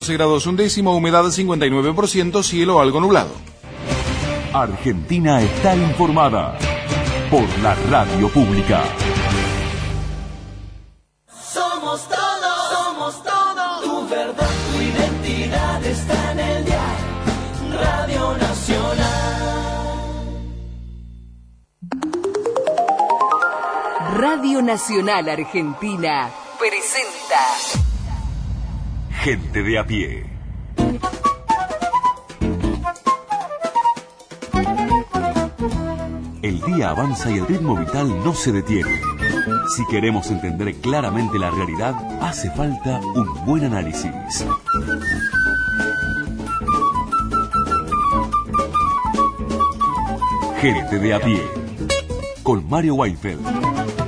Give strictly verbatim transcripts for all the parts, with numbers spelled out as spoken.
grados un décimo, humedad cincuenta y nueve por ciento, cielo algo nublado. Argentina está informada por la radio pública. Somos todos, somos todos. Tu verdad, tu identidad está en el dial. Radio Nacional. Radio Nacional Argentina presenta Gente de a pie. El día avanza y el ritmo vital no se detiene. Si queremos entender claramente la realidad, hace falta un buen análisis. Gente de a pie, con Mario Weinfeld.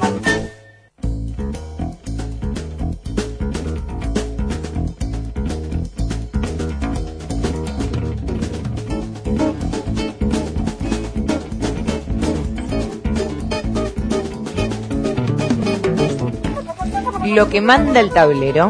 Lo que manda el tablero.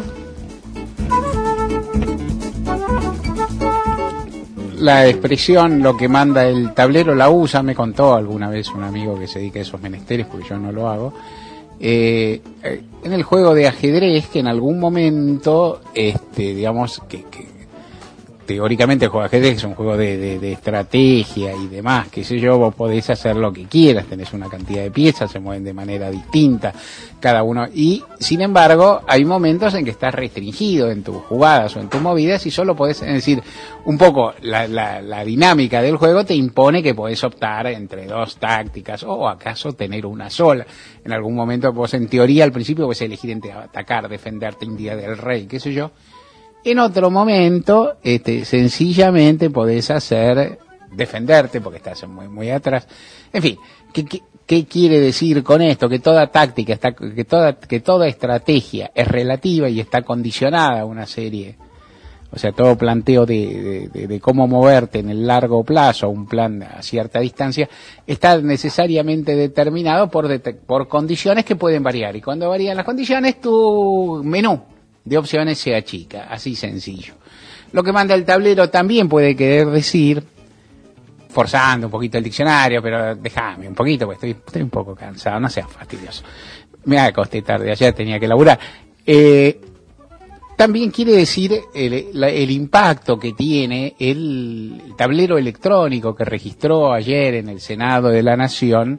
La expresión lo que manda el tablero la usa, me contó alguna vez un amigo que se dedica a esos menesteres, porque yo no lo hago, eh, en el juego de ajedrez, que en algún momento, este, digamos, que, que teóricamente el juego de ajedrez es un juego de, de, de estrategia y demás, qué sé yo, vos podés hacer lo que quieras, tenés una cantidad de piezas, se mueven de manera distinta cada uno, y sin embargo hay momentos en que estás restringido en tus jugadas o en tus movidas y solo podés, es decir, un poco la, la, la dinámica del juego te impone que podés optar entre dos tácticas o acaso tener una sola. En algún momento vos en teoría al principio podés elegir entre atacar, defenderte, India del rey, qué sé yo. En otro momento, este, sencillamente podés hacer defenderte porque estás muy, muy atrás. En fin, ¿qué, qué, qué quiere decir con esto? Que toda táctica, está, que toda, que toda estrategia es relativa y está condicionada a una serie. O sea, todo planteo de, de, de cómo moverte en el largo plazo, un plan a cierta distancia, está necesariamente determinado por, de, por condiciones que pueden variar. Y cuando varían las condiciones, tu menú de opciones se achica, así sencillo. Lo que manda el tablero también puede querer decir, forzando un poquito el diccionario, pero déjame un poquito, porque estoy, estoy un poco cansado, no seas fastidioso. Me acosté tarde, ayer tenía que laburar. Eh, también quiere decir el, la, el impacto que tiene el, el tablero electrónico que registró ayer en el Senado de la Nación,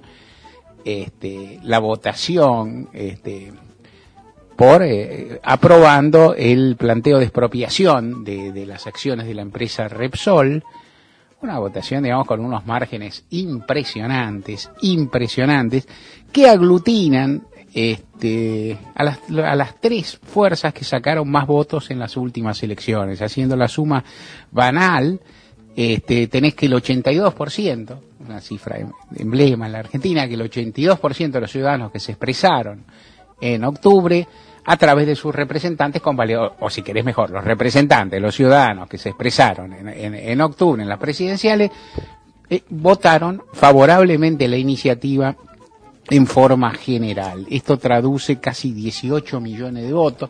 este, la votación, este, por eh, aprobando el planteo de expropiación de, de las acciones de la empresa Repsol, una votación, digamos, con unos márgenes impresionantes, impresionantes, que aglutinan este, a, las, a las tres fuerzas que sacaron más votos en las últimas elecciones. Haciendo la suma banal, este, tenés que el ochenta y dos por ciento, una cifra de emblema en la Argentina, que el ochenta y dos por ciento de los ciudadanos que se expresaron en octubre, a través de sus representantes, convalidó, o si querés mejor, los representantes, los ciudadanos que se expresaron en, en, en octubre en las presidenciales, eh, votaron favorablemente la iniciativa en forma general. Esto traduce casi dieciocho millones de votos,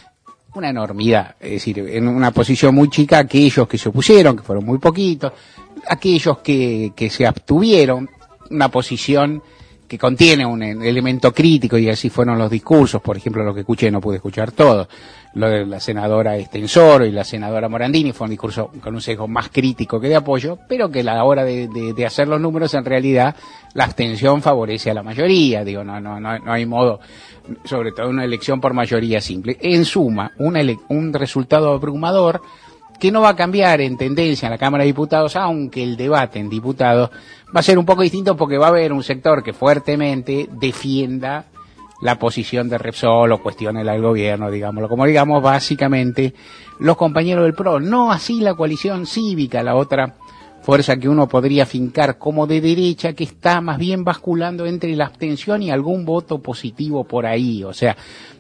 una enormidad, es decir, en una posición muy chica aquellos que se opusieron, que fueron muy poquitos, aquellos que, que se abstuvieron, una posición que contiene un elemento crítico, y así fueron los discursos. Por ejemplo, lo que escuché, no pude escuchar todo, lo de la senadora Estensoro y la senadora Morandini, fue un discurso con un sesgo más crítico que de apoyo, pero que a la hora de, de, de hacer los números, en realidad la abstención favorece a la mayoría. Digo, no, no, no, no hay modo, sobre todo una elección por mayoría simple. En suma, una ele- un resultado abrumador que no va a cambiar en tendencia en la Cámara de Diputados, aunque el debate en diputados va a ser un poco distinto, porque va a haber un sector que fuertemente defienda la posición de Repsol o cuestione al gobierno, digámoslo como digamos, básicamente los compañeros del P R O, no así la coalición cívica, la otra fuerza que uno podría fincar como de derecha, que está más bien basculando entre la abstención y algún voto positivo por ahí, o sea,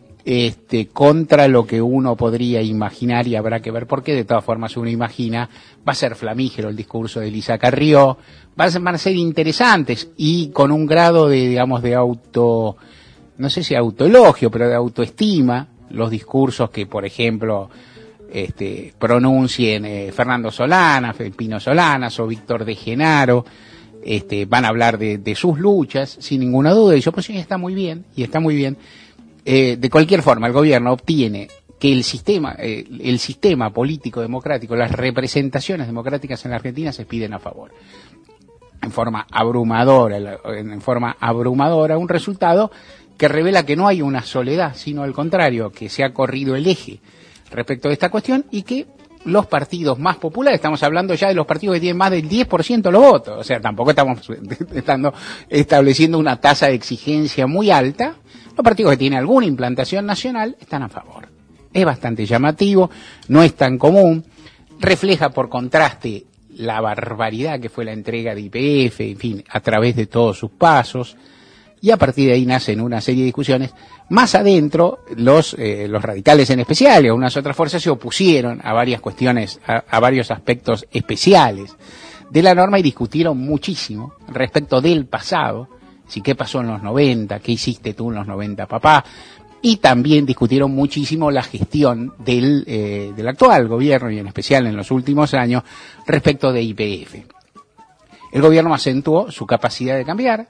Este, contra lo que uno podría imaginar, y habrá que ver por qué. De todas formas, uno imagina, va a ser flamígero el discurso de Elisa Carrió, van a ser, van a ser interesantes y con un grado de, digamos, de auto, no sé si autoelogio, pero de autoestima, los discursos que, por ejemplo, este, pronuncien eh, Fernando Solanas, Pino Solanas o Víctor de Genaro. Este, van a hablar de, de sus luchas, sin ninguna duda, y yo pues sí, está muy bien, y está muy bien. Eh, de cualquier forma, el gobierno obtiene que el sistema, eh, el sistema político democrático, las representaciones democráticas en la Argentina se piden a favor. En forma abrumadora, en forma abrumadora, un resultado que revela que no hay una soledad, sino al contrario, que se ha corrido el eje respecto de esta cuestión y que los partidos más populares, estamos hablando ya de los partidos que tienen más del diez por ciento de los votos, o sea, tampoco estamos estando, estableciendo una tasa de exigencia muy alta, los partidos que tienen alguna implantación nacional están a favor. Es bastante llamativo, no es tan común, refleja por contraste la barbaridad que fue la entrega de Y P F, en fin, a través de todos sus pasos, y a partir de ahí nacen una serie de discusiones. Más adentro, los eh, los radicales en especial y algunas otras fuerzas se opusieron a varias cuestiones, a, a varios aspectos especiales de la norma y discutieron muchísimo respecto del pasado, si qué pasó en los noventa, qué hiciste tú en los noventa, papá, y también discutieron muchísimo la gestión del, eh, del actual gobierno y en especial en los últimos años respecto de Y P F. El gobierno acentuó su capacidad de cambiar,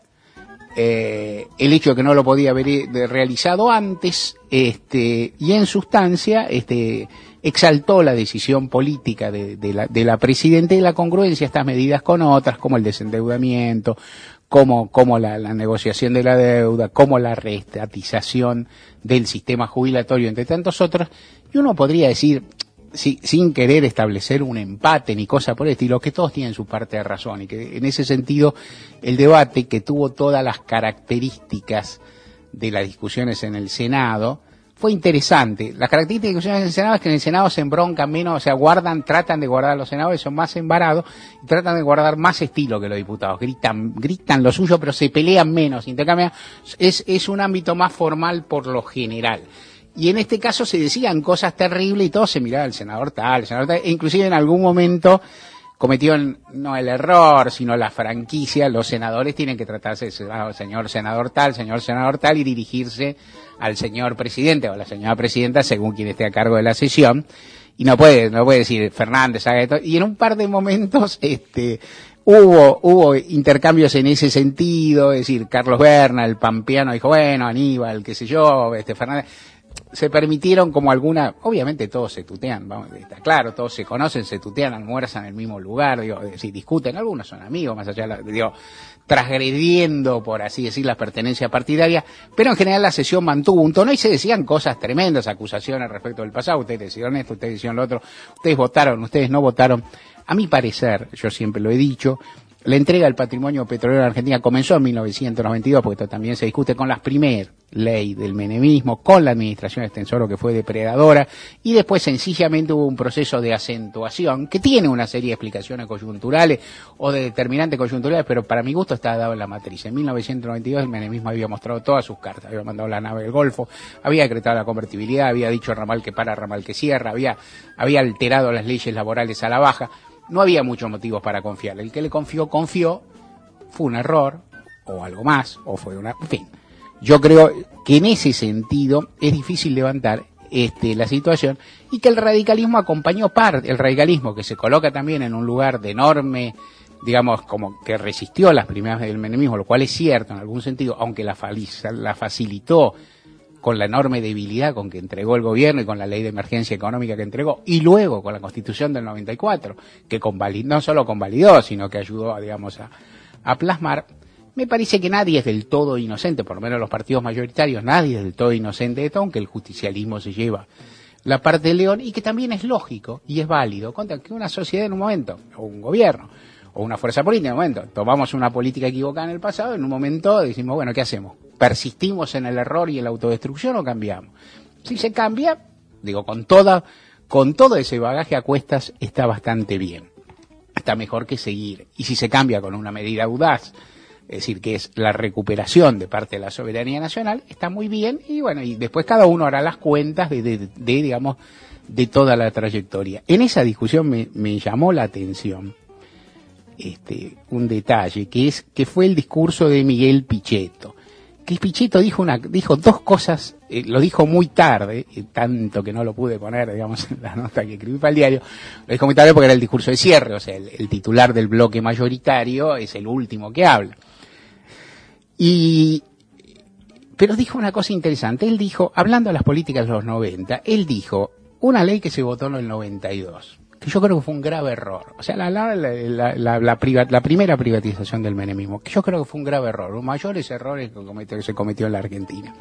Eh, el hecho de que no lo podía haber realizado antes, este, y en sustancia, este, exaltó la decisión política de, de la, de la presidenta y la congruencia de estas medidas con otras, como el desendeudamiento, como, como la, la negociación de la deuda, como la reestatización del sistema jubilatorio, entre tantos otros, y uno podría decir, Sí, sin querer establecer un empate ni cosa por el estilo, que todos tienen su parte de razón y que en ese sentido el debate, que tuvo todas las características de las discusiones en el Senado, fue interesante. Las características de discusiones en el Senado es que en el Senado se embroncan menos, o sea, guardan, tratan de guardar, los senadores son más embarados y tratan de guardar más estilo que los diputados, gritan, gritan lo suyo pero se pelean menos, intercambian, es, es un ámbito más formal por lo general. Y en este caso se decían cosas terribles y todo se miraba el senador tal, el senador tal, e inclusive en algún momento cometieron no el error, sino la franquicia, los senadores tienen que tratarse de ah, señor senador tal, señor senador tal, y dirigirse al señor presidente o a la señora presidenta según quien esté a cargo de la sesión, y no puede, no puede decir Fernández haga esto, y en un par de momentos, este, Hubo, hubo intercambios en ese sentido, es decir, Carlos Berna, el pampeano, dijo, bueno, Aníbal, qué sé yo, este Fernández, se permitieron como alguna, obviamente todos se tutean, vamos, está claro, todos se conocen, se tutean, almuerzan en el mismo lugar, digo, si discuten, algunos son amigos, más allá, digo, transgrediendo, por así decir, la pertenencia partidaria, pero en general la sesión mantuvo un tono y se decían cosas tremendas, acusaciones respecto del pasado, ustedes decidieron esto, ustedes decidieron lo otro, ustedes votaron, ustedes no votaron. A mi parecer, yo siempre lo he dicho, la entrega del patrimonio petrolero en Argentina comenzó en mil novecientos noventa y dos, porque esto también se discute con las primeras leyes del menemismo, con la administración Extensoro que fue depredadora, y después sencillamente hubo un proceso de acentuación que tiene una serie de explicaciones coyunturales o de determinantes coyunturales, pero para mi gusto está dado en la matriz. En mil novecientos noventa y dos el menemismo había mostrado todas sus cartas, había mandado la nave del Golfo, había decretado la convertibilidad, había dicho ramal que para, ramal que cierra, había, había alterado las leyes laborales a la baja. No había muchos motivos para confiar. El que le confió, confió, fue un error, o algo más, o fue una... En fin, yo creo que en ese sentido es difícil levantar este, la situación y que el radicalismo acompañó parte, el radicalismo que se coloca también en un lugar de enorme, digamos, como que resistió las primeras del menemismo, lo cual es cierto en algún sentido, aunque la, la facilitó con la enorme debilidad con que entregó el gobierno y con la ley de emergencia económica que entregó, y luego con la Constitución del noventa y cuatro, que convalidó, no solo convalidó, sino que ayudó, digamos, a, a plasmar. Me parece que nadie es del todo inocente, por lo menos los partidos mayoritarios, nadie es del todo inocente de esto, aunque el justicialismo se lleva la parte del león, y que también es lógico y es válido, contra que una sociedad en un momento, o un gobierno, o una fuerza política en un momento, tomamos una política equivocada en el pasado, en un momento decimos, bueno, ¿qué hacemos? ¿Persistimos en el error y en la autodestrucción o cambiamos? Si se cambia, digo, con toda, con todo ese bagaje a cuestas está bastante bien. Está mejor que seguir. Y si se cambia con una medida audaz, es decir, que es la recuperación de parte de la soberanía nacional, está muy bien. Y bueno, y después cada uno hará las cuentas de, de, de, de digamos, de toda la trayectoria. En esa discusión me, me llamó la atención este, un detalle, que es que fue el discurso de Miguel Pichetto, que Pichetto dijo una dijo dos cosas, eh, lo dijo muy tarde, eh, tanto que no lo pude poner, digamos, en la nota que escribí para el diario, lo dijo muy tarde porque era el discurso de cierre, o sea, el, el titular del bloque mayoritario es el último que habla. Y, pero dijo una cosa interesante, él dijo, hablando de las políticas de los noventa, él dijo, una ley que se votó en el noventa y dos, que yo creo que fue un grave error, o sea, la, la, la, la, la, la, priva, la primera privatización del menemismo, que yo creo que fue un grave error, los mayores errores que, cometió, que se cometió en la Argentina.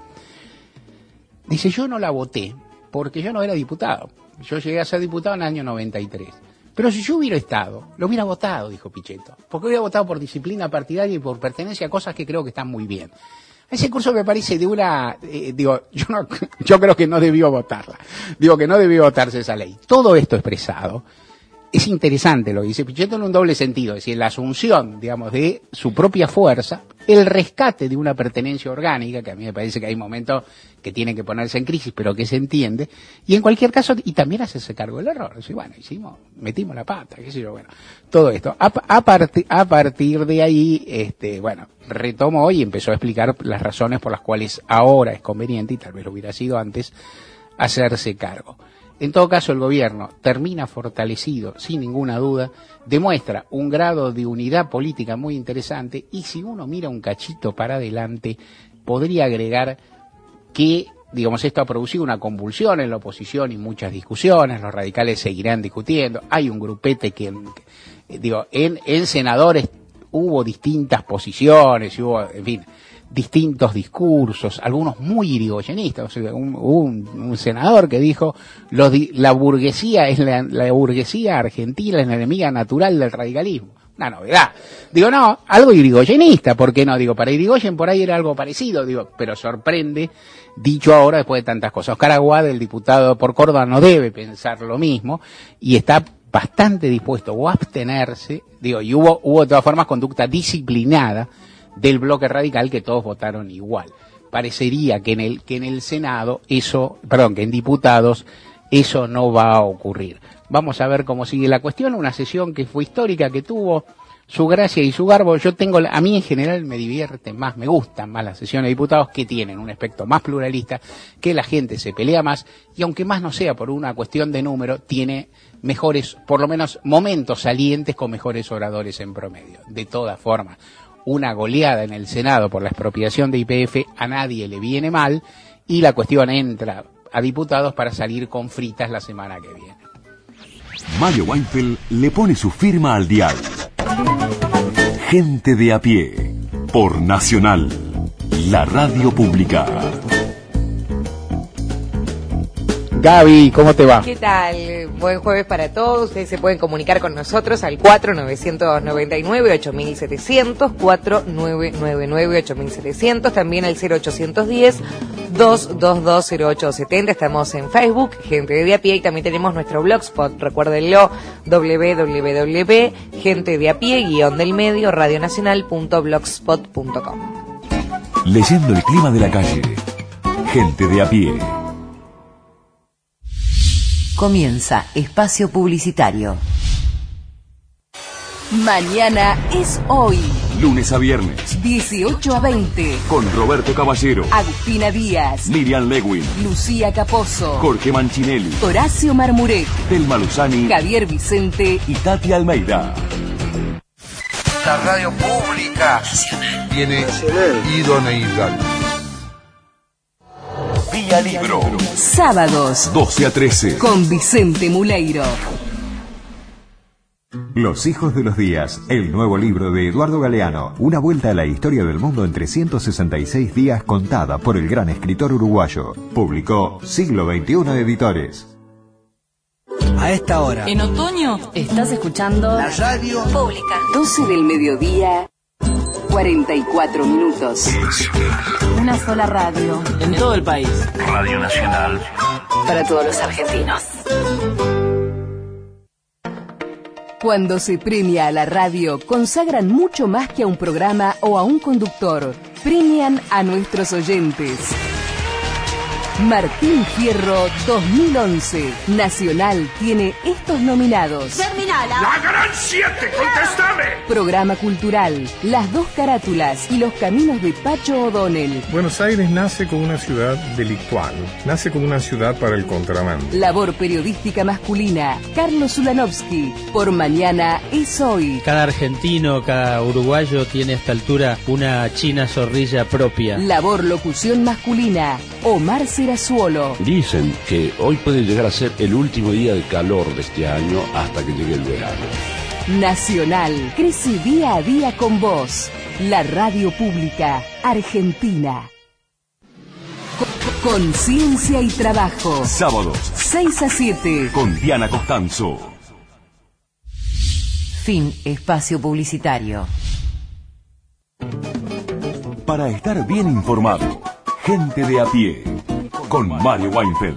Dice, yo no la voté, porque yo no era diputado, yo llegué a ser diputado en el año noventa y tres, pero si yo hubiera estado, lo hubiera votado, dijo Pichetto, porque hubiera votado por disciplina partidaria y por pertenencia a cosas que creo que están muy bien. Ese curso me parece de una, eh, digo, yo no, yo creo que no debió votarla, digo que no debió votarse esa ley. Todo esto expresado, es interesante lo que dice Pichetto en un doble sentido, es decir, la asunción, digamos, de su propia fuerza, el rescate de una pertenencia orgánica, que a mí me parece que hay momentos que tienen que ponerse en crisis, pero que se entiende, y en cualquier caso, y también hacerse cargo del error, es decir, bueno, hicimos, metimos la pata, qué sé yo, bueno, todo esto. A, a, parti, a partir de ahí, este, bueno, retomó y empezó a explicar las razones por las cuales ahora es conveniente, y tal vez lo hubiera sido antes, hacerse cargo. En todo caso, el gobierno termina fortalecido, sin ninguna duda, demuestra un grado de unidad política muy interesante, y si uno mira un cachito para adelante, podría agregar que, digamos, esto ha producido una convulsión en la oposición y muchas discusiones, los radicales seguirán discutiendo, hay un grupete que, que digo, en, en senadores hubo distintas posiciones, hubo, en fin, distintos discursos, algunos muy irigoyenistas. O sea, un, un, un senador que dijo, los, la burguesía es la, la burguesía argentina es la enemiga natural del radicalismo. Una novedad. Digo, no, algo irigoyenista, ¿por qué no? Digo, para Irigoyen por ahí era algo parecido, digo, pero sorprende, dicho ahora después de tantas cosas. Oscar Aguad, el diputado por Córdoba, no debe pensar lo mismo, y está bastante dispuesto o a abstenerse, digo, y hubo, hubo de todas formas conducta disciplinada del bloque radical, que todos votaron igual. Parecería que en el que en el Senado eso, perdón, que en diputados eso no va a ocurrir. Vamos a ver cómo sigue la cuestión, una sesión que fue histórica, que tuvo su gracia y su garbo. Yo tengo, a mí en general me divierte más, me gustan más las sesiones de diputados, que tienen un aspecto más pluralista, que la gente se pelea más, y aunque más no sea por una cuestión de número, tiene mejores, por lo menos momentos salientes con mejores oradores en promedio. De todas formas, una goleada en el Senado por la expropiación de Y P F a nadie le viene mal, y la cuestión entra a diputados para salir con fritas la semana que viene. Mario Weinfeld le pone su firma al dial. Gente de a pie, por Nacional, la radio pública. Gaby, ¿cómo te va? ¿Qué tal? Buen jueves para todos. Ustedes se pueden comunicar con nosotros al cuatro nueve nueve nueve, ocho siete cero cero, cuatro nueve nueve nueve, ocho siete cero cero, también al cero ochocientos diez, doscientos veintidós, cero ocho setenta. Estamos en Facebook, Gente de a pie, y también tenemos nuestro blogspot, recuérdenlo, doble u doble u doble u punto gente de a pie guión del medio radionacional punto blogspot punto com. Leyendo el clima de la calle. Gente de a pie. Comienza Espacio Publicitario. Mañana es hoy. Lunes a viernes. dieciocho a veinte. Con Roberto Caballero, Agustina Díaz. Miriam Lewin, Lucía Caposo. Jorge Manchinelli, Horacio Marmuret. Telma Luzani, Javier Vicente. y Tati Almeida. La radio pública tiene idoneidad. Vía Libro. Sábados. doce a trece. Con Vicente Muleiro. Los hijos de los días, el nuevo libro de Eduardo Galeano, una vuelta a la historia del mundo en trescientos sesenta y seis días contada por el gran escritor uruguayo. Publicó Siglo veintiuno Editores. A esta hora. En otoño estás escuchando La radio pública. doce del mediodía, cuarenta y cuatro minutos. Una sola radio. En todo el país. Radio Nacional. Para todos los argentinos. Cuando se premia a la radio, consagran mucho más que a un programa o a un conductor. Premian a nuestros oyentes. Martín Fierro dos mil once. Nacional tiene estos nominados. Terminala. ¡La Gran Siete! ¡Contéstame! Programa cultural, Las dos carátulas y los caminos de Pacho O'Donnell. Buenos Aires nace como una ciudad delictual, nace como una ciudad para el contrabando. Labor periodística masculina, Carlos Ulanovsky. Por mañana es hoy. Cada argentino, cada uruguayo tiene a esta altura una china zorrilla propia. Labor locución masculina, Omar Serazuolo. Dicen que hoy puede llegar a ser el último día de calor de este año hasta que llegue el verano. Nacional crece día a día con vos. La radio pública argentina. Conciencia y trabajo. Sábados, seis a siete. con Diana Costanzo. Fin espacio publicitario. Para estar bien informado, gente de a pie, con Mario Weinfeld.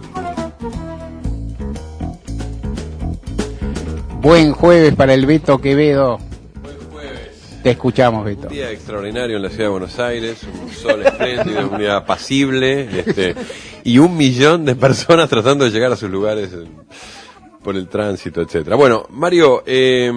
Buen jueves para el Beto Quevedo. Buen jueves. Te escuchamos, Beto. Un día extraordinario en la ciudad de Buenos Aires, un sol espléndido, un día apacible, este, y un millón de personas tratando de llegar a sus lugares en, por el tránsito, etcétera. Bueno, Mario, eh,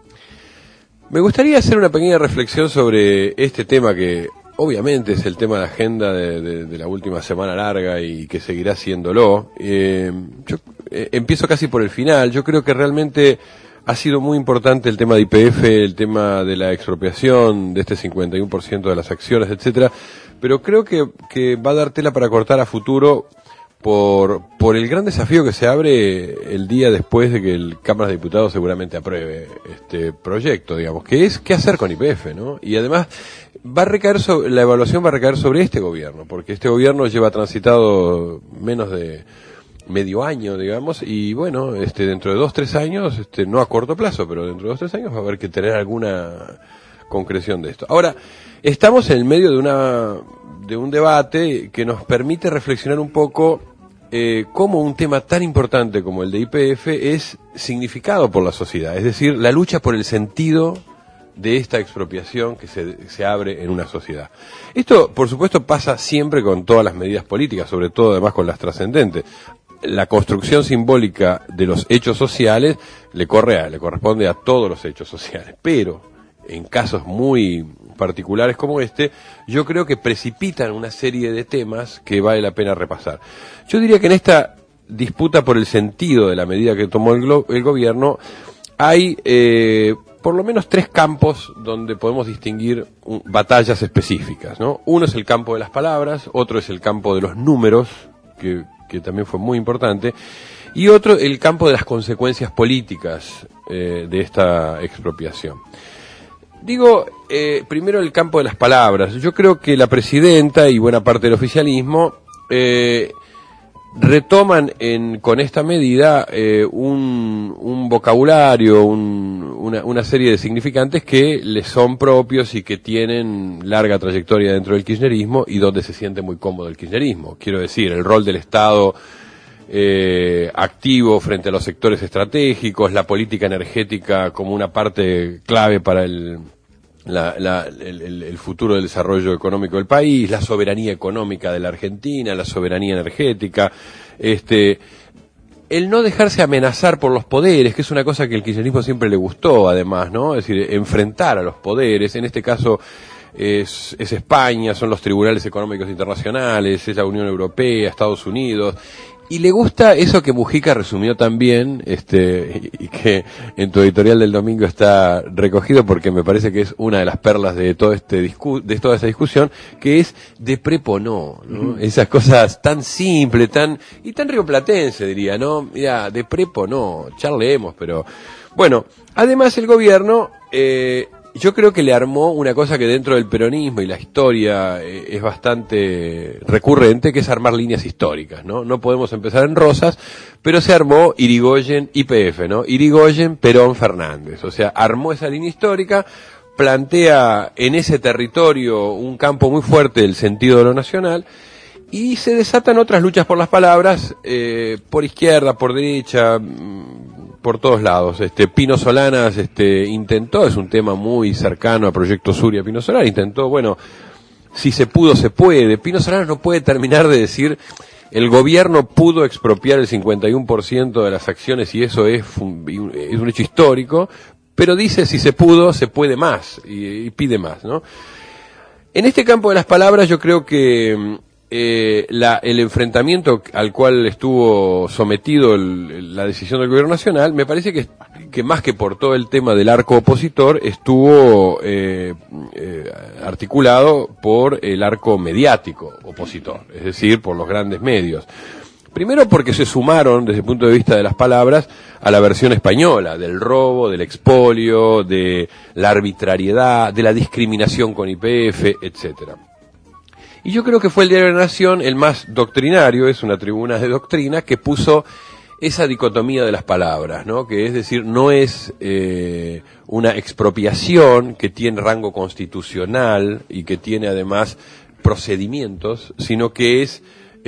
me gustaría hacer una pequeña reflexión sobre este tema que obviamente es el tema de agenda de, de, de la última semana larga y que seguirá siéndolo. Eh, yo eh, empiezo casi por el final. Yo creo que realmente ha sido muy importante el tema de Y P F, el tema de la expropiación de este cincuenta y uno por ciento de las acciones, etcétera. Pero creo que, que va a dar tela para cortar a futuro por, por el gran desafío que se abre el día después de que el Cámara de Diputados seguramente apruebe este proyecto, digamos, que es qué hacer con Y P F, ¿no? Y además va a recaer sobre, la evaluación va a recaer sobre este gobierno, porque este gobierno lleva transitado menos de medio año, digamos, y bueno, este dentro de dos, tres años, este no a corto plazo, pero dentro de dos, tres años va a haber que tener alguna concreción de esto. Ahora, estamos en el medio de una de un debate que nos permite reflexionar un poco eh, cómo un tema tan importante como el de Y P F es significado por la sociedad, es decir, la lucha por el sentido de esta expropiación que se, se abre en una sociedad. Esto, por supuesto, pasa siempre con todas las medidas políticas, sobre todo además con las trascendentes. La construcción simbólica de los hechos sociales le corre a, le corresponde a todos los hechos sociales, pero en casos muy particulares como este, yo creo que precipitan una serie de temas que vale la pena repasar. Yo diría que en esta disputa por el sentido de la medida que tomó el, el gobierno, hay eh, por lo menos tres campos donde podemos distinguir un, batallas específicas, ¿no? Uno es el campo de las palabras, otro es el campo de los números, que, que también fue muy importante, y otro el campo de las consecuencias políticas eh, de esta expropiación. Digo, eh, primero el campo de las palabras. Yo creo que la presidenta y buena parte del oficialismo eh, retoman en, con esta medida eh, un, un vocabulario, un, una, una serie de significantes que les son propios y que tienen larga trayectoria dentro del kirchnerismo y donde se siente muy cómodo el kirchnerismo. Quiero decir, el rol del Estado eh, activo frente a los sectores estratégicos, la política energética como una parte clave para el La, la, el, el futuro del desarrollo económico del país, la soberanía económica de la Argentina, la soberanía energética, este, el no dejarse amenazar por los poderes, que es una cosa que el kirchnerismo siempre le gustó, además, ¿no? Es decir, enfrentar a los poderes, en este caso es, es España, son los tribunales económicos internacionales, es la Unión Europea, Estados Unidos. Y le gusta eso que Mujica resumió también, este, y que en tu editorial del domingo está recogido porque me parece que es una de las perlas de todo este discu de toda esa discusión, que es de prepo no, ¿no? Uh-huh. Esas cosas tan simples, tan, y tan rioplatense diría, ¿no? Mira, de prepo no, charlemos, pero, bueno, además el gobierno, eh, yo creo que le armó una cosa que dentro del peronismo y la historia eh, es bastante recurrente, que es armar líneas históricas, ¿no? No podemos empezar en rosas, pero se armó Irigoyen Y P F, ¿no? Irigoyen, Perón, Fernández. O sea, armó esa línea histórica, plantea en ese territorio un campo muy fuerte del sentido de lo nacional, y se desatan otras luchas por las palabras, eh, por izquierda, por derecha, por todos lados. Este, Pino Solanas, este, intentó, es un tema muy cercano a Proyecto Suria, Pino Solanas intentó, bueno, si se pudo, se puede. Pino Solanas no puede terminar de decir el gobierno pudo expropiar el cincuenta y uno por ciento de las acciones y eso es un, es un hecho histórico, pero dice si se pudo, se puede más y, y pide más, ¿no? En este campo de las palabras yo creo que eh, la, el enfrentamiento al cual estuvo sometido el, la decisión del gobierno nacional, me parece que, que más que por todo el tema del arco opositor, estuvo eh, eh, articulado por el arco mediático opositor, es decir, por los grandes medios. Primero porque se sumaron, desde el punto de vista de las palabras, a la versión española, del robo, del expolio, de la arbitrariedad, de la discriminación con Y P F, etcétera. Y yo creo que fue el Diario de la Nación el más doctrinario, es una tribuna de doctrina, que puso esa dicotomía de las palabras, ¿no? Que es decir, no es eh, una expropiación que tiene rango constitucional y que tiene además procedimientos, sino que es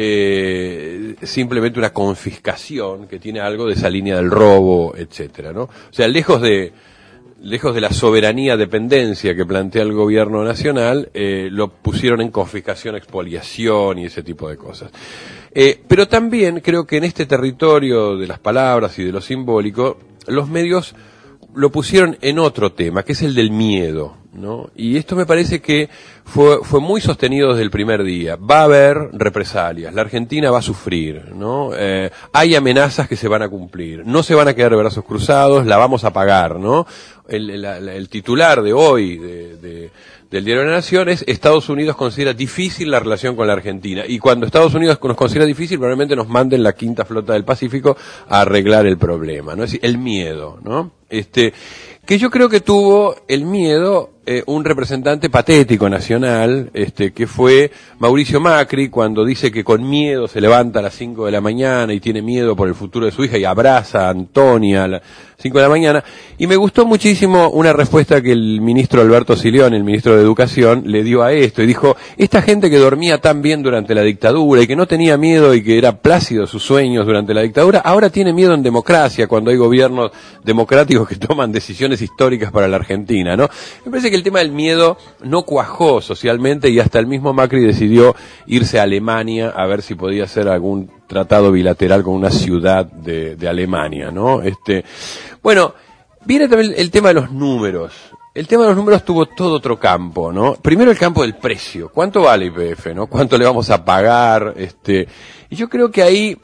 Eh, simplemente una confiscación que tiene algo de esa línea del robo, etcétera, ¿no? O sea, lejos de lejos de la soberanía dependencia que plantea el gobierno nacional, eh, lo pusieron en confiscación, expoliación y ese tipo de cosas. Eh, pero también creo que en este territorio de las palabras y de lo simbólico, los medios lo pusieron en otro tema, que es el del miedo, ¿no? Y esto me parece que fue, fue muy sostenido desde el primer día. Va a haber represalias, la Argentina va a sufrir, ¿no? Eh, hay amenazas que se van a cumplir, no se van a quedar de brazos cruzados, la vamos a pagar, ¿no? El, la, la, el titular de hoy de, de, del Diario de la Nación es: Estados Unidos considera difícil la relación con la Argentina, y cuando Estados Unidos nos considera difícil, probablemente nos manden la quinta flota del Pacífico a arreglar el problema, ¿no? Es decir, el miedo, ¿no? Este, que yo creo que tuvo el miedo eh, un representante patético nacional, este, que fue Mauricio Macri, cuando dice que con miedo se levanta a las cinco de la mañana y tiene miedo por el futuro de su hija y abraza a Antonia a las cinco de la mañana. Y me gustó muchísimo una respuesta que el ministro Alberto Silión, el ministro de Educación, le dio a esto, y dijo: esta gente que dormía tan bien durante la dictadura y que no tenía miedo y que era plácido sus sueños durante la dictadura, ahora tiene miedo en democracia, cuando hay gobiernos democráticos que toman decisiones históricas para la Argentina, ¿no? Me parece que el tema del miedo no cuajó socialmente, y hasta el mismo Macri decidió irse a Alemania a ver si podía hacer algún tratado bilateral con una ciudad de, de Alemania, ¿no? Este, bueno, viene también el tema de los números. El tema de los números tuvo todo otro campo, ¿no? Primero el campo del precio. ¿Cuánto vale Y P F, no? ¿Cuánto le vamos a pagar? Este, y yo creo que ahí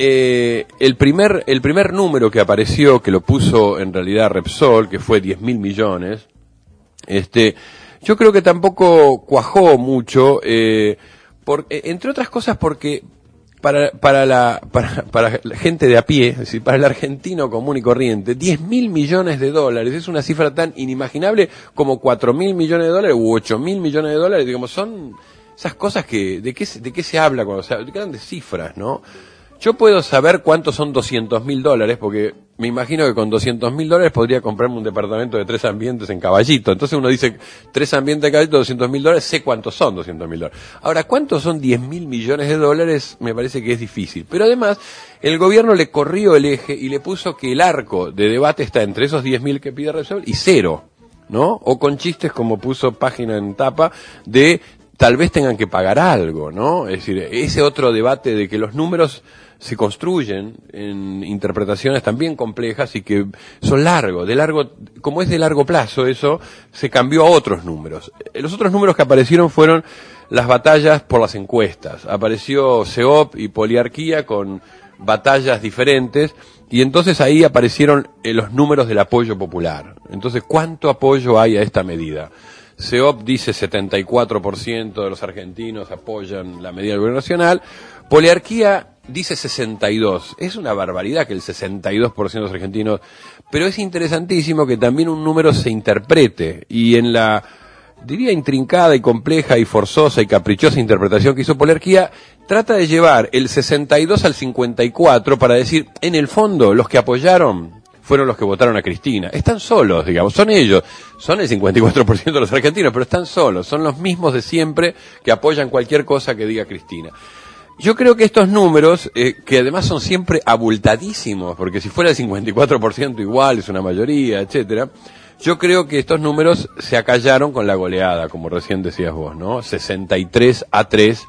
eh, el primer el primer número que apareció, que lo puso en realidad Repsol, que fue diez mil millones, este, yo creo que tampoco cuajó mucho, eh, por, entre otras cosas porque para para la para, para la gente de a pie, es decir, para el argentino común y corriente, diez mil millones de dólares es una cifra tan inimaginable como cuatro mil millones de dólares u ocho mil millones de dólares. Digamos, son esas cosas que de qué de qué se habla cuando se habla de grandes cifras, ¿no? Yo puedo saber cuántos son doscientos mil dólares, porque me imagino que con doscientos mil dólares podría comprarme un departamento de tres ambientes en Caballito. Entonces uno dice, tres ambientes en Caballito, doscientos mil dólares, sé cuántos son doscientos mil dólares. Ahora, ¿cuántos son diez mil millones de dólares? Me parece que es difícil. Pero además, el gobierno le corrió el eje y le puso que el arco de debate está entre esos diez mil que pide Repsol y cero, ¿no? O con chistes, como puso Página en tapa, de tal vez tengan que pagar algo, ¿no? Es decir, ese otro debate de que los números se construyen en interpretaciones también complejas y que son largos, de largo, como es de largo plazo eso, se cambió a otros números. Los otros números que aparecieron fueron las batallas por las encuestas. Apareció C E O P y Poliarquía con batallas diferentes, y entonces ahí aparecieron eh, los números del apoyo popular. Entonces, ¿cuánto apoyo hay a esta medida? C E O P dice setenta y cuatro por ciento de los argentinos apoyan la medida del gobierno nacional. Poliarquía dice sesenta y dos. Es una barbaridad que el sesenta y dos por ciento de los argentinos, pero es interesantísimo que también un número se interprete, y en la, diría, intrincada y compleja y forzosa y caprichosa interpretación que hizo Poliarquía, trata de llevar el sesenta y dos al cincuenta y cuatro para decir, en el fondo, los que apoyaron fueron los que votaron a Cristina. Están solos, digamos, son ellos, son el cincuenta y cuatro por ciento de los argentinos, pero están solos, son los mismos de siempre que apoyan cualquier cosa que diga Cristina. Yo creo que estos números, eh, que además son siempre abultadísimos, porque si fuera el cincuenta y cuatro por ciento igual, es una mayoría, etcétera, yo creo que estos números se acallaron con la goleada, como recién decías vos, ¿no? sesenta y tres a tres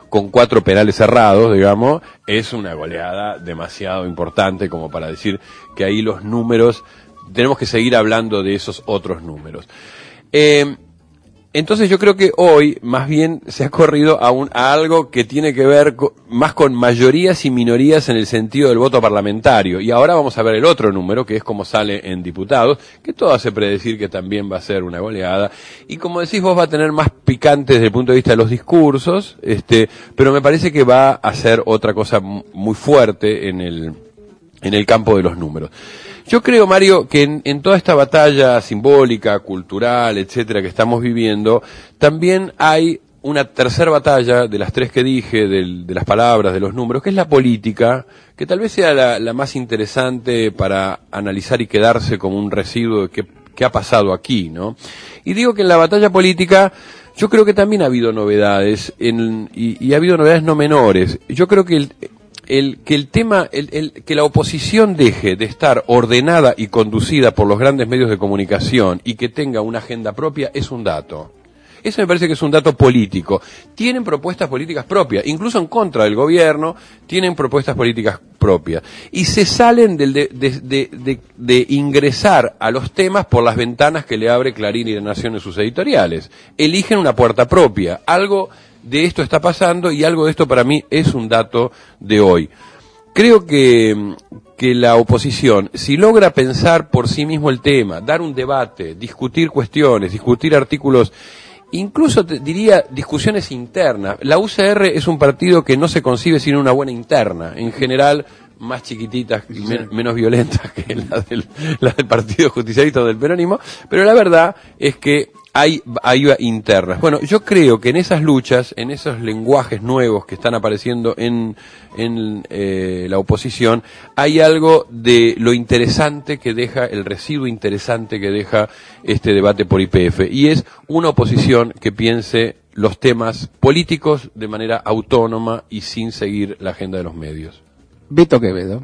con cuatro penales cerrados, digamos, es una goleada demasiado importante como para decir que ahí los números, tenemos que seguir hablando de esos otros números. Eh, Entonces yo creo que hoy más bien se ha corrido a, un, a algo que tiene que ver con, más con mayorías y minorías en el sentido del voto parlamentario. Y ahora vamos a ver el otro número, que es como sale en diputados, que todo hace predecir que también va a ser una goleada. Y como decís vos, va a tener más picante desde el punto de vista de los discursos, este, pero me parece que va a ser otra cosa muy fuerte en el, en el campo de los números. Yo creo, Mario, que en, en toda esta batalla simbólica, cultural, etcétera, que estamos viviendo, también hay una tercera batalla de las tres que dije, del, de las palabras, de los números, que es la política, que tal vez sea la, la más interesante para analizar y quedarse como un residuo de qué, qué ha pasado aquí, ¿no? Y digo que en la batalla política, yo creo que también ha habido novedades, en, y, y ha habido novedades no menores. Yo creo que el... El, que el tema, el, el, que la oposición deje de estar ordenada y conducida por los grandes medios de comunicación y que tenga una agenda propia es un dato. Eso me parece que es un dato político. Tienen propuestas políticas propias, incluso en contra del gobierno, tienen propuestas políticas propias. Y se salen del de, de, de, de, de ingresar a los temas por las ventanas que le abre Clarín y La Nación en sus editoriales. Eligen una puerta propia, algo de esto está pasando y algo de esto para mí es un dato de hoy. Creo que, que la oposición, si logra pensar por sí mismo el tema, dar un debate, discutir cuestiones, discutir artículos, incluso te diría discusiones internas. La U C R es un partido que no se concibe sin una buena interna, en general más chiquititas y men menos violentas que la del, la del Partido Justicialista o del peronismo, pero la verdad es que hay, hay internas. Bueno, yo creo que en esas luchas, en esos lenguajes nuevos que están apareciendo en, en eh, la oposición, hay algo de lo interesante que deja, el residuo interesante que deja este debate por Y P F, y es una oposición que piense los temas políticos de manera autónoma y sin seguir la agenda de los medios. Beto Quevedo.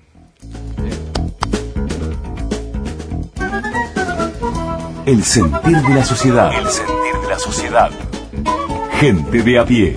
El sentir de la sociedad. El sentir de la sociedad. Gente de a pie.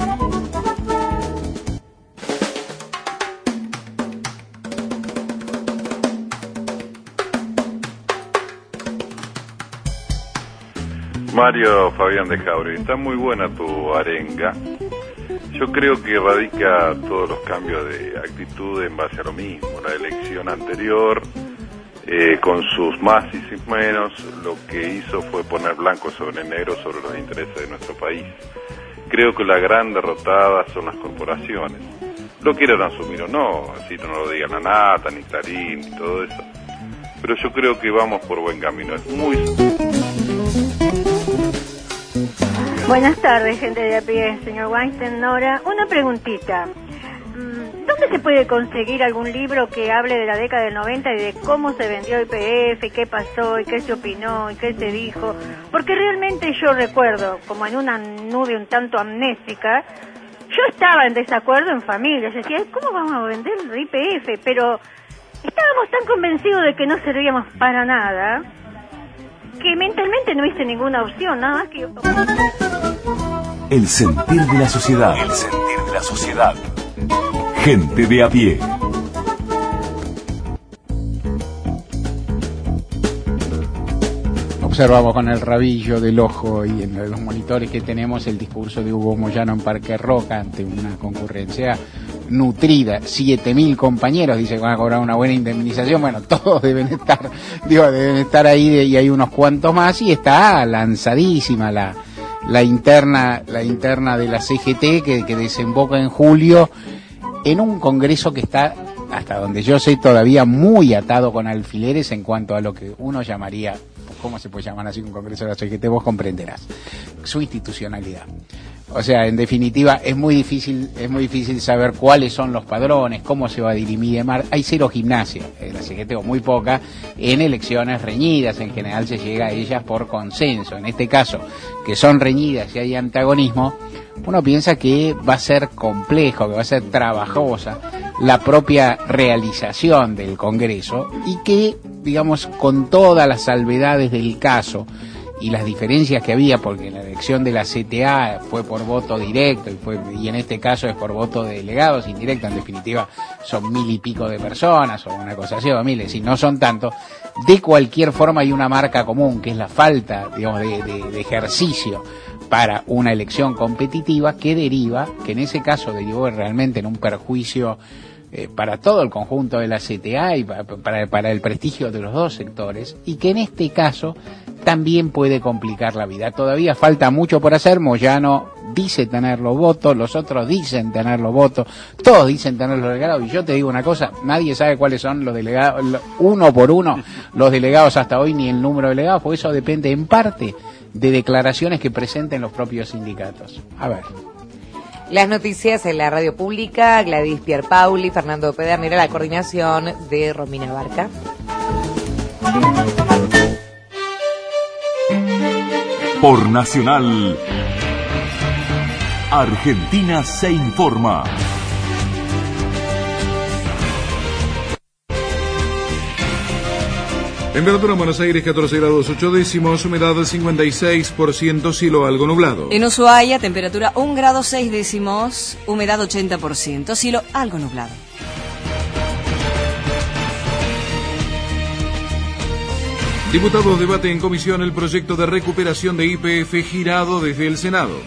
Mario Fabián de Jauregui, está muy buena tu arenga. Yo creo que radica todos los cambios de actitud en base a lo mismo. La elección anterior, eh, con sus más y sus menos, lo que hizo fue poner blanco sobre negro sobre los intereses de nuestro país. Creo que la gran derrotada son las corporaciones. Lo quieran asumir o no, así no lo digan a Nata, ni Clarín, ni todo eso. Pero yo creo que vamos por buen camino. Es muy... Buenas tardes, gente de a pie, señor Weinstein, Nora. Una preguntita. ¿Dónde se puede conseguir algún libro que hable de la década del noventa y de cómo se vendió Y P F, qué pasó, y qué se opinó, y qué se dijo? Porque realmente yo recuerdo, como en una nube un tanto amnésica, yo estaba en desacuerdo en familia. Yo decía, ¿cómo vamos a vender el Y P F? Pero estábamos tan convencidos de que no servíamos para nada, que mentalmente no hice ninguna opción, nada más que... El sentir de la sociedad. El sentir de la sociedad. Gente de a pie. Observamos con el rabillo del ojo y en los monitores que tenemos el discurso de Hugo Moyano en Parque Roca ante una concurrencia nutrida. siete mil compañeros dice que van a cobrar una buena indemnización. Bueno, todos deben estar, digo, deben estar ahí y hay unos cuantos más, y está lanzadísima la, la interna, la interna de la C G T que, que desemboca en julio en un congreso que está, hasta donde yo sé, todavía muy atado con alfileres en cuanto a lo que uno llamaría, ¿cómo se puede llamar así un congreso de la C G T? Vos comprenderás, su institucionalidad. O sea, en definitiva, es muy difícil, es muy difícil saber cuáles son los padrones, cómo se va a dirimir y demás. Hay cero gimnasia en la C G T, o muy poca, en elecciones reñidas. En general se llega a ellas por consenso. En este caso, que son reñidas y hay antagonismo, uno piensa que va a ser complejo, que va a ser trabajosa la propia realización del Congreso, y que, digamos, con todas las salvedades del caso y las diferencias que había, porque la elección de la C T A fue por voto directo y, fue, y en este caso es por voto de delegados indirectos, en definitiva son mil y pico de personas o una cosa así, o miles, y no son tanto. De cualquier forma hay una marca común, que es la falta, digamos, de, de, de ejercicio para una elección competitiva, que deriva, que en ese caso derivó realmente en un perjuicio eh, para todo el conjunto de la C T A y para, para, para el prestigio de los dos sectores, y que en este caso también puede complicar la vida. Todavía falta mucho por hacer. Moyano dice tener los votos, los otros dicen tener los votos, todos dicen tener los delegados, y yo te digo una cosa, nadie sabe cuáles son los delegados, uno por uno, los delegados hasta hoy, ni el número de delegados, porque eso depende en parte de declaraciones que presenten los propios sindicatos. A ver. Las noticias en la radio pública, Gladys Pierpauli, Fernando Pedernera, la coordinación de Romina Barca. Por Nacional, Argentina se informa. Temperatura en Buenos Aires catorce grados ocho décimos, humedad del cincuenta y seis por ciento, cielo algo nublado. En Ushuaia, temperatura un grado seis décimos, humedad ochenta por ciento, cielo algo nublado. Diputados debate en comisión el proyecto de recuperación de Y P F girado desde el Senado.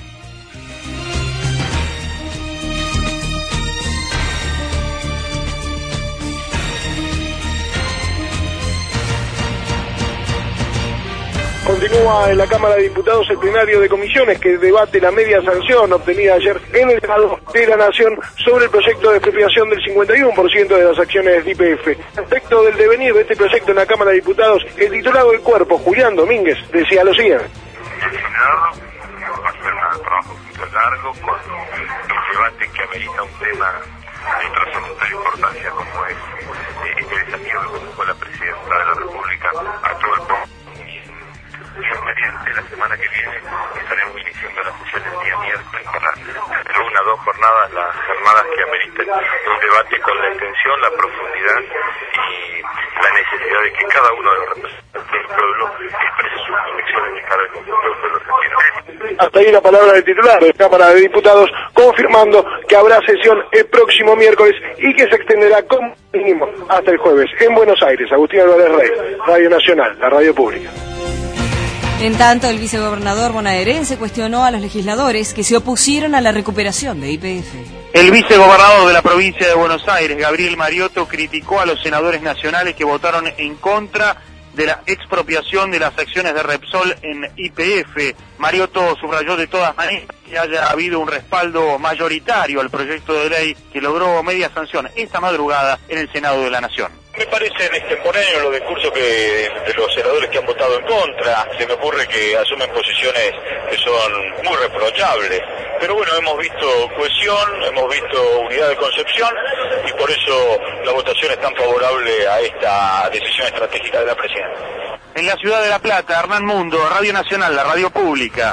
Continúa en la Cámara de Diputados el plenario de comisiones que debate la media sanción obtenida ayer en el Senado de la Nación sobre el proyecto de expropiación del cincuenta y uno por ciento de las acciones de Y P F. Respecto del devenir de este proyecto en la Cámara de Diputados, el titulado del cuerpo, Julián Domínguez, decía lo siguiente. El Senado va a ser un trabajo muy largo con un debate que amerita un tema de trascendental importancia como es este desafío que colocó la Presidenta de la República a todo el pueblo. Mediante la semana que viene estaremos iniciando la sesión el día miércoles para hacer una o dos jornadas, las jornadas que ameriten un debate con la intención, la profundidad y la necesidad de que cada uno de los representantes del pueblo exprese sus convicciones de cara al conjunto del pueblo argentino. Hasta ahí la palabra del titular de la Cámara de Diputados, confirmando que habrá sesión el próximo miércoles y que se extenderá como mínimo hasta el jueves. En Buenos Aires, Agustín Álvarez Rey, Radio Nacional, la radio pública. En tanto, el vicegobernador bonaerense cuestionó a los legisladores que se opusieron a la recuperación de Y P F. El vicegobernador de la provincia de Buenos Aires, Gabriel Mariotto, criticó a los senadores nacionales que votaron en contra de la expropiación de las acciones de Repsol en Y P F. Mariotto subrayó de todas maneras que haya habido un respaldo mayoritario al proyecto de ley que logró media sanción esta madrugada en el Senado de la Nación. Me parecen extemporáneos los discursos que de los senadores que han votado en contra. Se me ocurre que asumen posiciones que son muy reprochables. Pero bueno, hemos visto cohesión, hemos visto unidad de concepción y por eso la votación es tan favorable a esta decisión estratégica de la Presidenta. En la ciudad de La Plata, Hernán Mundo, Radio Nacional, la radio pública.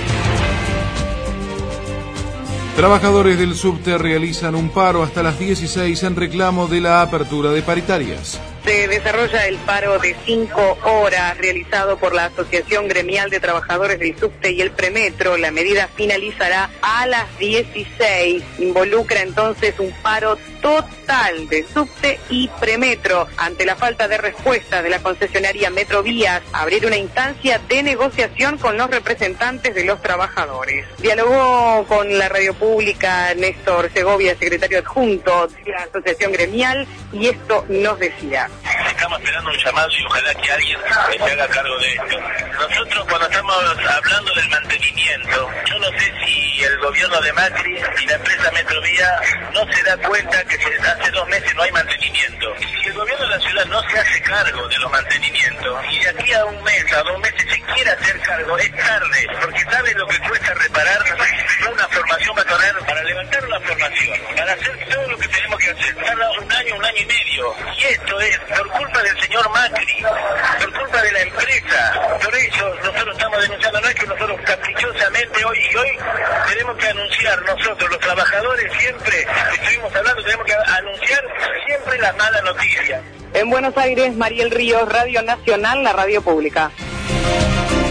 Trabajadores del subte realizan un paro hasta las dieciséis en reclamo de la apertura de paritarias. Se desarrolla el paro de cinco horas realizado por la Asociación Gremial de Trabajadores del Subte y el Premetro. La medida finalizará a las dieciséis. Involucra entonces un paro total de Subte y Premetro. Ante la falta de respuesta de la concesionaria Metrovías, abrir una instancia de negociación con los representantes de los trabajadores. Dialogó con la radio pública Néstor Segovia, secretario adjunto de la Asociación Gremial, y esto nos decía. Estamos esperando un llamado y ojalá que alguien se haga cargo de esto. Nosotros cuando estamos hablando del mantenimiento, yo no sé si el gobierno de Macri y la empresa Metrovía no se da cuenta que hace dos meses no hay mantenimiento. Si el gobierno de la ciudad no se hace cargo de los mantenimientos y de aquí a un mes, a dos meses se quiere hacer cargo, es tarde, porque sabe lo que cuesta reparar una formación patronal, para levantar una formación, para hacer todo lo que tenemos que hacer, tarda un año, un año y medio. Y esto es por culpa del señor Macri, por culpa de la empresa. Por eso nosotros estamos denunciando, no es que nosotros caprichosamente hoy y hoy tenemos que anunciar nosotros, los trabajadores, siempre estuvimos hablando, tenemos que anunciar siempre las malas noticias. En Buenos Aires, Mariel Ríos, Radio Nacional, la radio pública.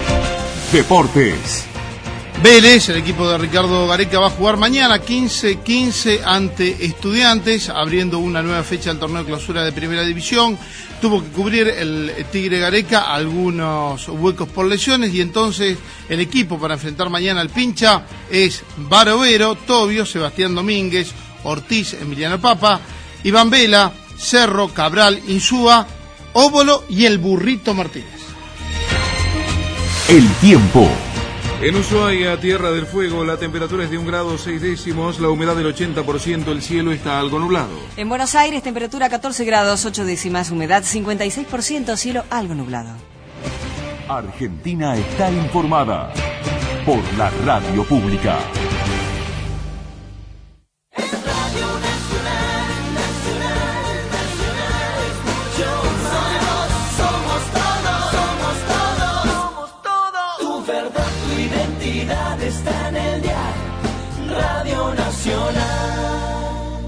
Deportes. Vélez, el equipo de Ricardo Gareca, va a jugar mañana quince quince ante Estudiantes, abriendo una nueva fecha del torneo de clausura de Primera División. Tuvo que cubrir el Tigre Gareca algunos huecos por lesiones y entonces el equipo para enfrentar mañana al Pincha es Barovero, Tobio, Sebastián Domínguez, Ortiz, Emiliano Papa, Iván Vela, Cerro, Cabral, Insúa, Óbolo y el Burrito Martínez. El tiempo. En Ushuaia, Tierra del Fuego, la temperatura es de un grado seis décimos, la humedad del ochenta por ciento, el cielo está algo nublado. En Buenos Aires, temperatura catorce grados ocho décimas, humedad cincuenta y seis por ciento, cielo algo nublado. Argentina está informada por la radio pública. Está en el dial, Radio Nacional.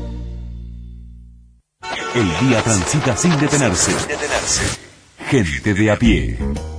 El día transita sin detenerse. Sin detenerse. Gente de a pie.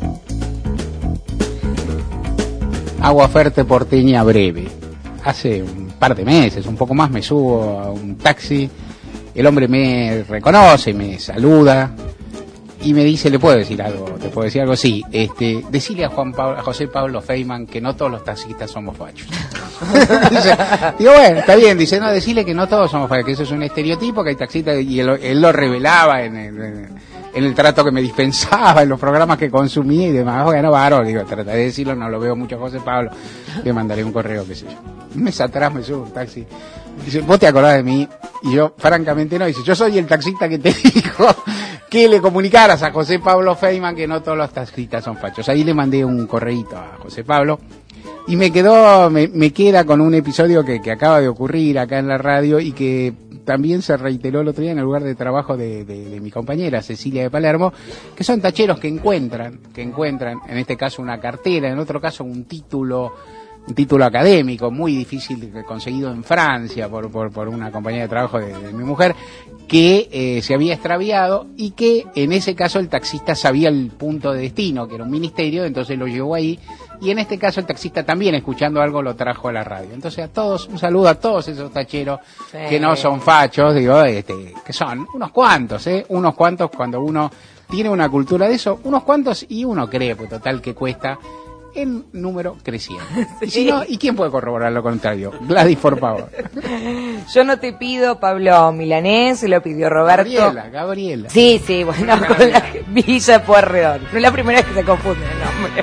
Agua Fuerte porteña breve. Hace un par de meses, un poco más, me subo a un taxi. El hombre me reconoce, me saluda y me dice, ¿le puedo decir algo? ¿Te puedo decir algo? Sí, este, decile a Juan Pablo, a José Pablo Feynman que no todos los taxistas somos fachos. Dice, digo, bueno, está bien, dice, no, decile que no todos somos fachos, que eso es un estereotipo, que hay taxistas, y él, él lo revelaba en el, en el trato que me dispensaba, en los programas que consumía y demás. Bueno, varón, digo, trata de decirlo, no lo veo mucho a José Pablo, le mandaré un correo, qué sé yo. Un mes atrás me subo un taxi. Dice, ¿vos te acordás de mí? Y yo, francamente, no. Dice, yo soy el taxista que te dijo que le comunicaras a José Pablo Feynman que no todos los taxistas son fachos. Ahí le mandé un correíto a José Pablo y me quedó, me, me queda con un episodio que, que acaba de ocurrir acá en la radio y que también se reiteró el otro día en el lugar de trabajo de, de, de mi compañera Cecilia de Palermo, que son tacheros que encuentran, que encuentran, en este caso una cartera, en otro caso un título, un título académico muy difícil conseguido en Francia por, por, por una compañía de trabajo de, de mi mujer, que eh, se había extraviado y que en ese caso el taxista sabía el punto de destino, que era un ministerio, entonces lo llevó ahí, y en este caso el taxista también, escuchando algo, lo trajo a la radio. Entonces a todos, un saludo a todos esos tacheros sí. que no son fachos, digo, este, que son unos cuantos, ¿eh? Unos cuantos cuando uno tiene una cultura de eso, unos cuantos y uno cree, pues total que cuesta, en número creciente. Sí. Y si no, ¿y quién puede corroborar lo contrario? Gladys, por favor. Yo no te pido Pablo Milanés, lo pidió Roberto. Gabriela, Gabriela. Sí, sí, bueno, con la Villa Pueyrredón. No es la primera vez que se confunde el nombre.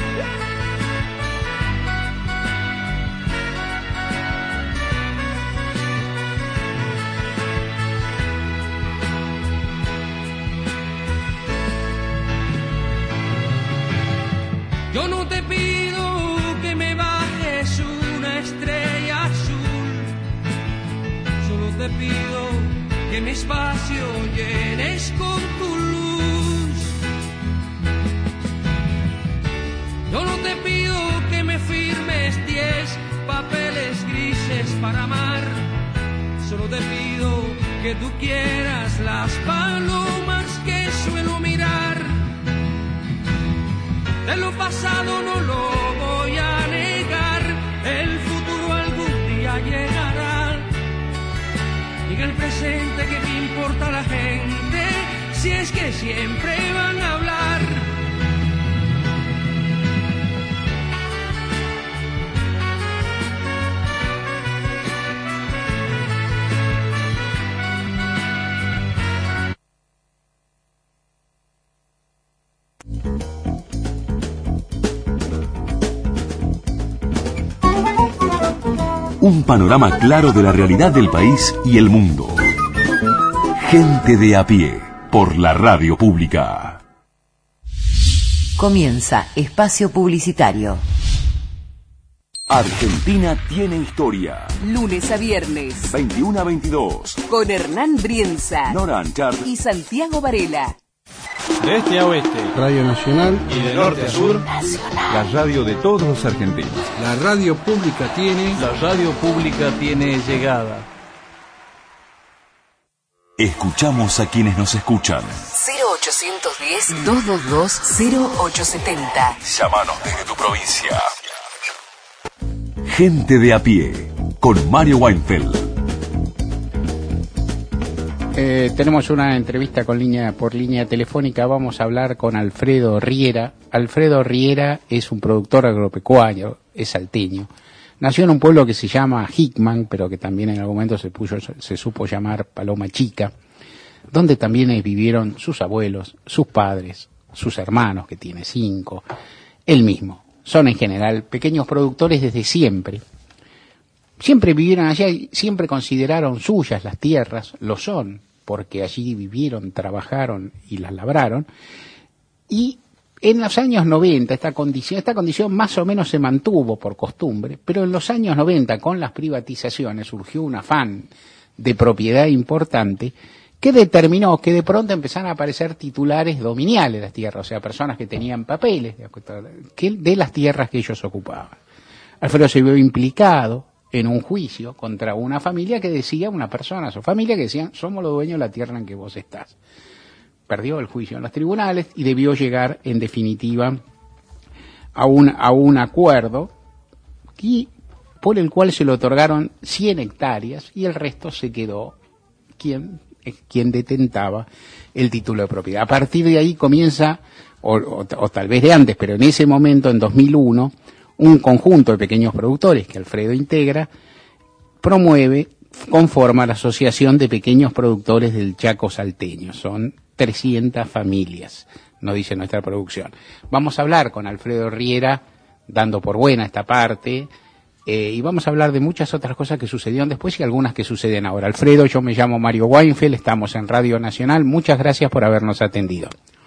Yo no te pido que me bajes una estrella azul, solo te pido que mi espacio llenes con tu luz. Yo no te pido que me firmes diez papeles grises para amar, solo te pido que tú quieras las palomas que suelo mirar. De lo pasado no lo voy a negar, el futuro algún día llegará. Y en el presente, ¿qué me importa la gente? Si es que siempre van a hablar. Un panorama claro de la realidad del país y el mundo. Gente de a pie, por la radio pública. Comienza Espacio Publicitario. Argentina tiene historia. Lunes a viernes. veintiuno a veintidós. Con Hernán Brienza. Nora Anchart. Y Santiago Varela. De este a oeste, Radio Nacional. Y de norte a sur, Nacional. La radio de todos los argentinos. La radio pública tiene... La radio pública tiene llegada. Escuchamos a quienes nos escuchan. cero ochocientos diez, doscientos veintidós, cero ochocientos setenta. Llámanos desde tu provincia. Gente de a pie, con Mario Weinfeld. Eh, tenemos una entrevista con línea por línea telefónica. Vamos a hablar con Alfredo Riera. Alfredo Riera es un productor agropecuario, es salteño. Nació en un pueblo que se llama Hickman, pero que también en algún momento se, puso, se supo llamar Paloma Chica, donde también vivieron sus abuelos, sus padres, sus hermanos, que tiene cinco, él mismo. Son en general pequeños productores desde siempre. Siempre vivieron allá y siempre consideraron suyas las tierras, lo son, porque allí vivieron, trabajaron y las labraron. Y en los años noventa esta condición, esta condición más o menos se mantuvo por costumbre, pero en los años noventa con las privatizaciones surgió un afán de propiedad importante que determinó que de pronto empezaron a aparecer titulares dominiales de las tierras, o sea, personas que tenían papeles de las tierras que ellos ocupaban. Alfredo se vio implicado en un juicio contra una familia que decía, una persona, su familia, que decían, somos los dueños de la tierra en que vos estás. Perdió el juicio en los tribunales y debió llegar, en definitiva, a un, a un acuerdo y por el cual se le otorgaron cien hectáreas y el resto se quedó quien, quien detentaba el título de propiedad. A partir de ahí comienza, o, o, o tal vez de antes, pero en ese momento, en dos mil uno, un conjunto de pequeños productores que Alfredo integra, promueve, conforma la Asociación de Pequeños Productores del Chaco Salteño. Son trescientas familias, nos dice nuestra producción. Vamos a hablar con Alfredo Riera, dando por buena esta parte, eh, y vamos a hablar de muchas otras cosas que sucedieron después y algunas que suceden ahora. Alfredo, yo me llamo Mario Weinfeld, estamos en Radio Nacional, muchas gracias por habernos atendido.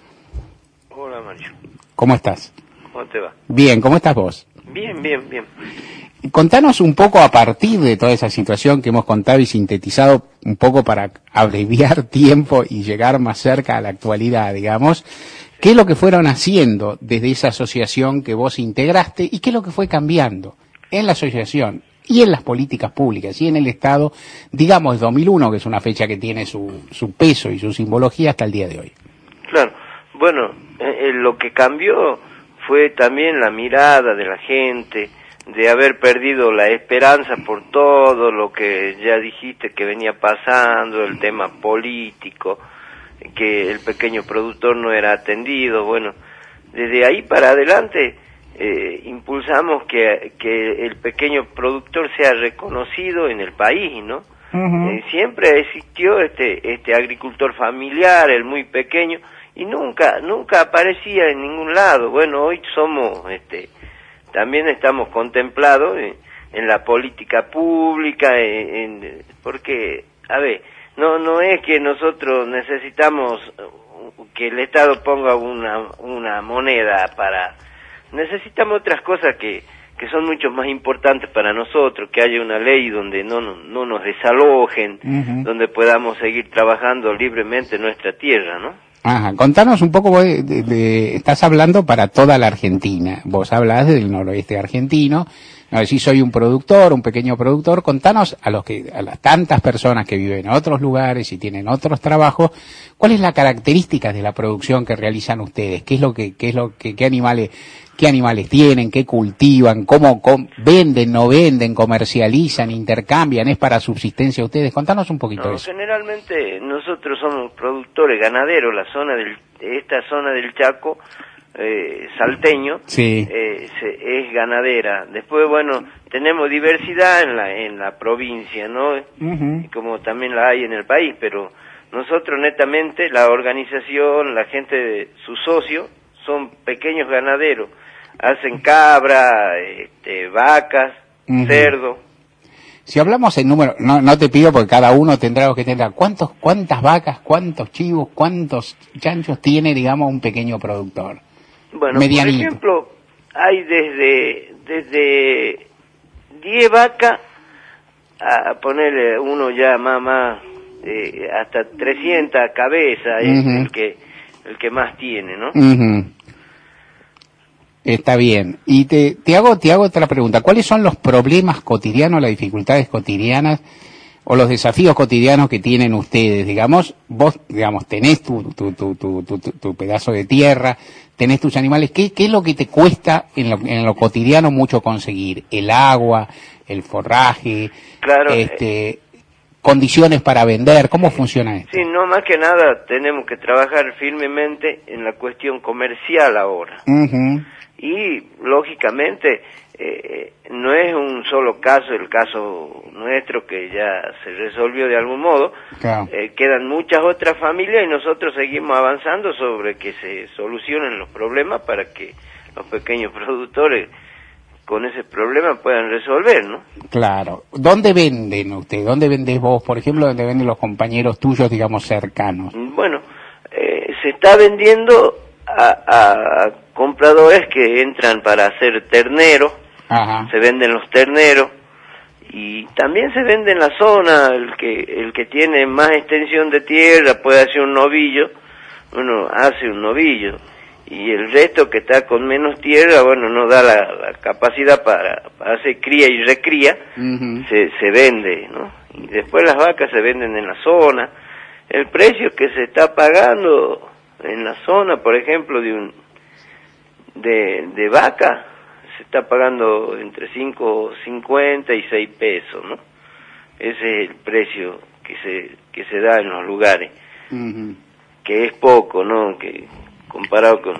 Hola Mario. ¿Cómo estás? ¿Cómo te va? Bien, ¿cómo estás vos? Bien, bien, bien. Contanos un poco a partir de toda esa situación que hemos contado y sintetizado un poco para abreviar tiempo y llegar más cerca a la actualidad, digamos, ¿qué es lo que fueron haciendo desde esa asociación que vos integraste y qué es lo que fue cambiando en la asociación y en las políticas públicas y en el Estado, digamos, dos mil uno, que es una fecha que tiene su, su peso y su simbología hasta el día de hoy? Claro, bueno, eh, lo que cambió fue también la mirada de la gente, de haber perdido la esperanza por todo lo que ya dijiste que venía pasando, el tema político, que el pequeño productor no era atendido. Bueno, desde ahí para adelante eh, impulsamos que, que el pequeño productor sea reconocido en el país, ¿no? Uh-huh. Eh, siempre existió este este agricultor familiar, el muy pequeño, y nunca nunca aparecía en ningún lado. Bueno, hoy somos este también estamos contemplados en, en la política pública, en, en, porque, a ver, no no es que nosotros necesitamos que el Estado ponga una una moneda para, necesitamos otras cosas que que son mucho más importantes para nosotros, que haya una ley donde no no, no nos desalojen, uh-huh. donde podamos seguir trabajando libremente en nuestra tierra, ¿no? Ajá, contanos un poco, de, de, de, estás hablando para toda la Argentina, vos hablás del noroeste argentino, no decís soy un productor, un pequeño productor, contanos a los que, a las tantas personas que viven en otros lugares y tienen otros trabajos, ¿cuál es la característica de la producción que realizan ustedes? ¿Qué es lo que, qué es lo que, qué animales, qué animales tienen, qué cultivan, cómo com, venden, no venden, comercializan, intercambian, es para subsistencia ustedes? Contanos un poquito no, de eso. Generalmente nosotros somos productores ganaderos, la zona del, esta zona del Chaco, eh, salteño, sí. eh, se, es ganadera. Después, bueno, tenemos diversidad en la, en la provincia, ¿no? Uh-huh. Como también la hay en el país, pero nosotros netamente, la organización, la gente, de, sus socios, son pequeños ganaderos, hacen cabra, este, vacas, uh-huh. cerdo. Si hablamos en número, no, no te pido porque cada uno tendrá lo que tendrá. ¿Cuántos, cuántas vacas, cuántos chivos, cuántos chanchos tiene, digamos, un pequeño productor? Bueno, medianito. Por ejemplo, hay desde desde diez vacas a ponerle uno ya más más eh, hasta trescientas cabezas, uh-huh. es el que el que más tiene, ¿no? Uh-huh. Está bien. Y te, te hago te hago otra pregunta. ¿Cuáles son los problemas cotidianos, las dificultades cotidianas o los desafíos cotidianos que tienen ustedes. Digamos, vos, digamos, tenés tu, tu, tu, tu, tu, tu pedazo de tierra, tenés tus animales. ¿Qué, qué es lo que te cuesta en lo, en lo cotidiano mucho conseguir? El agua, el forraje, claro, este, eh, condiciones para vender. ¿Cómo funciona esto? Sí, no, más que nada tenemos que trabajar firmemente en la cuestión comercial ahora. Uh-huh. Y, lógicamente, eh, no es un solo caso, el caso nuestro que ya se resolvió de algún modo. Claro. Eh, quedan muchas otras familias y nosotros seguimos avanzando sobre que se solucionen los problemas para que los pequeños productores con ese problema puedan resolver, ¿no? Claro. ¿Dónde venden ustedes? ¿Dónde vendés vos? Por ejemplo, ¿dónde venden los compañeros tuyos, digamos, cercanos? Bueno, eh, se está vendiendo a, a compradores que entran para hacer ternero. Ajá. Se venden los terneros y también se vende en la zona. El que el que tiene más extensión de tierra puede hacer un novillo, uno hace un novillo, y el resto que está con menos tierra, bueno, no da la, la capacidad para, para hacer cría y recría. Uh-huh. se, se vende, ¿no? Y después las vacas se venden en la zona. El precio que se está pagando en la zona, por ejemplo, de un de, de vaca, se está pagando entre cinco cincuenta y seis pesos, ¿no? Ese es el precio que se que se da en los lugares. Uh-huh. Que es poco, ¿no? Que comparado con...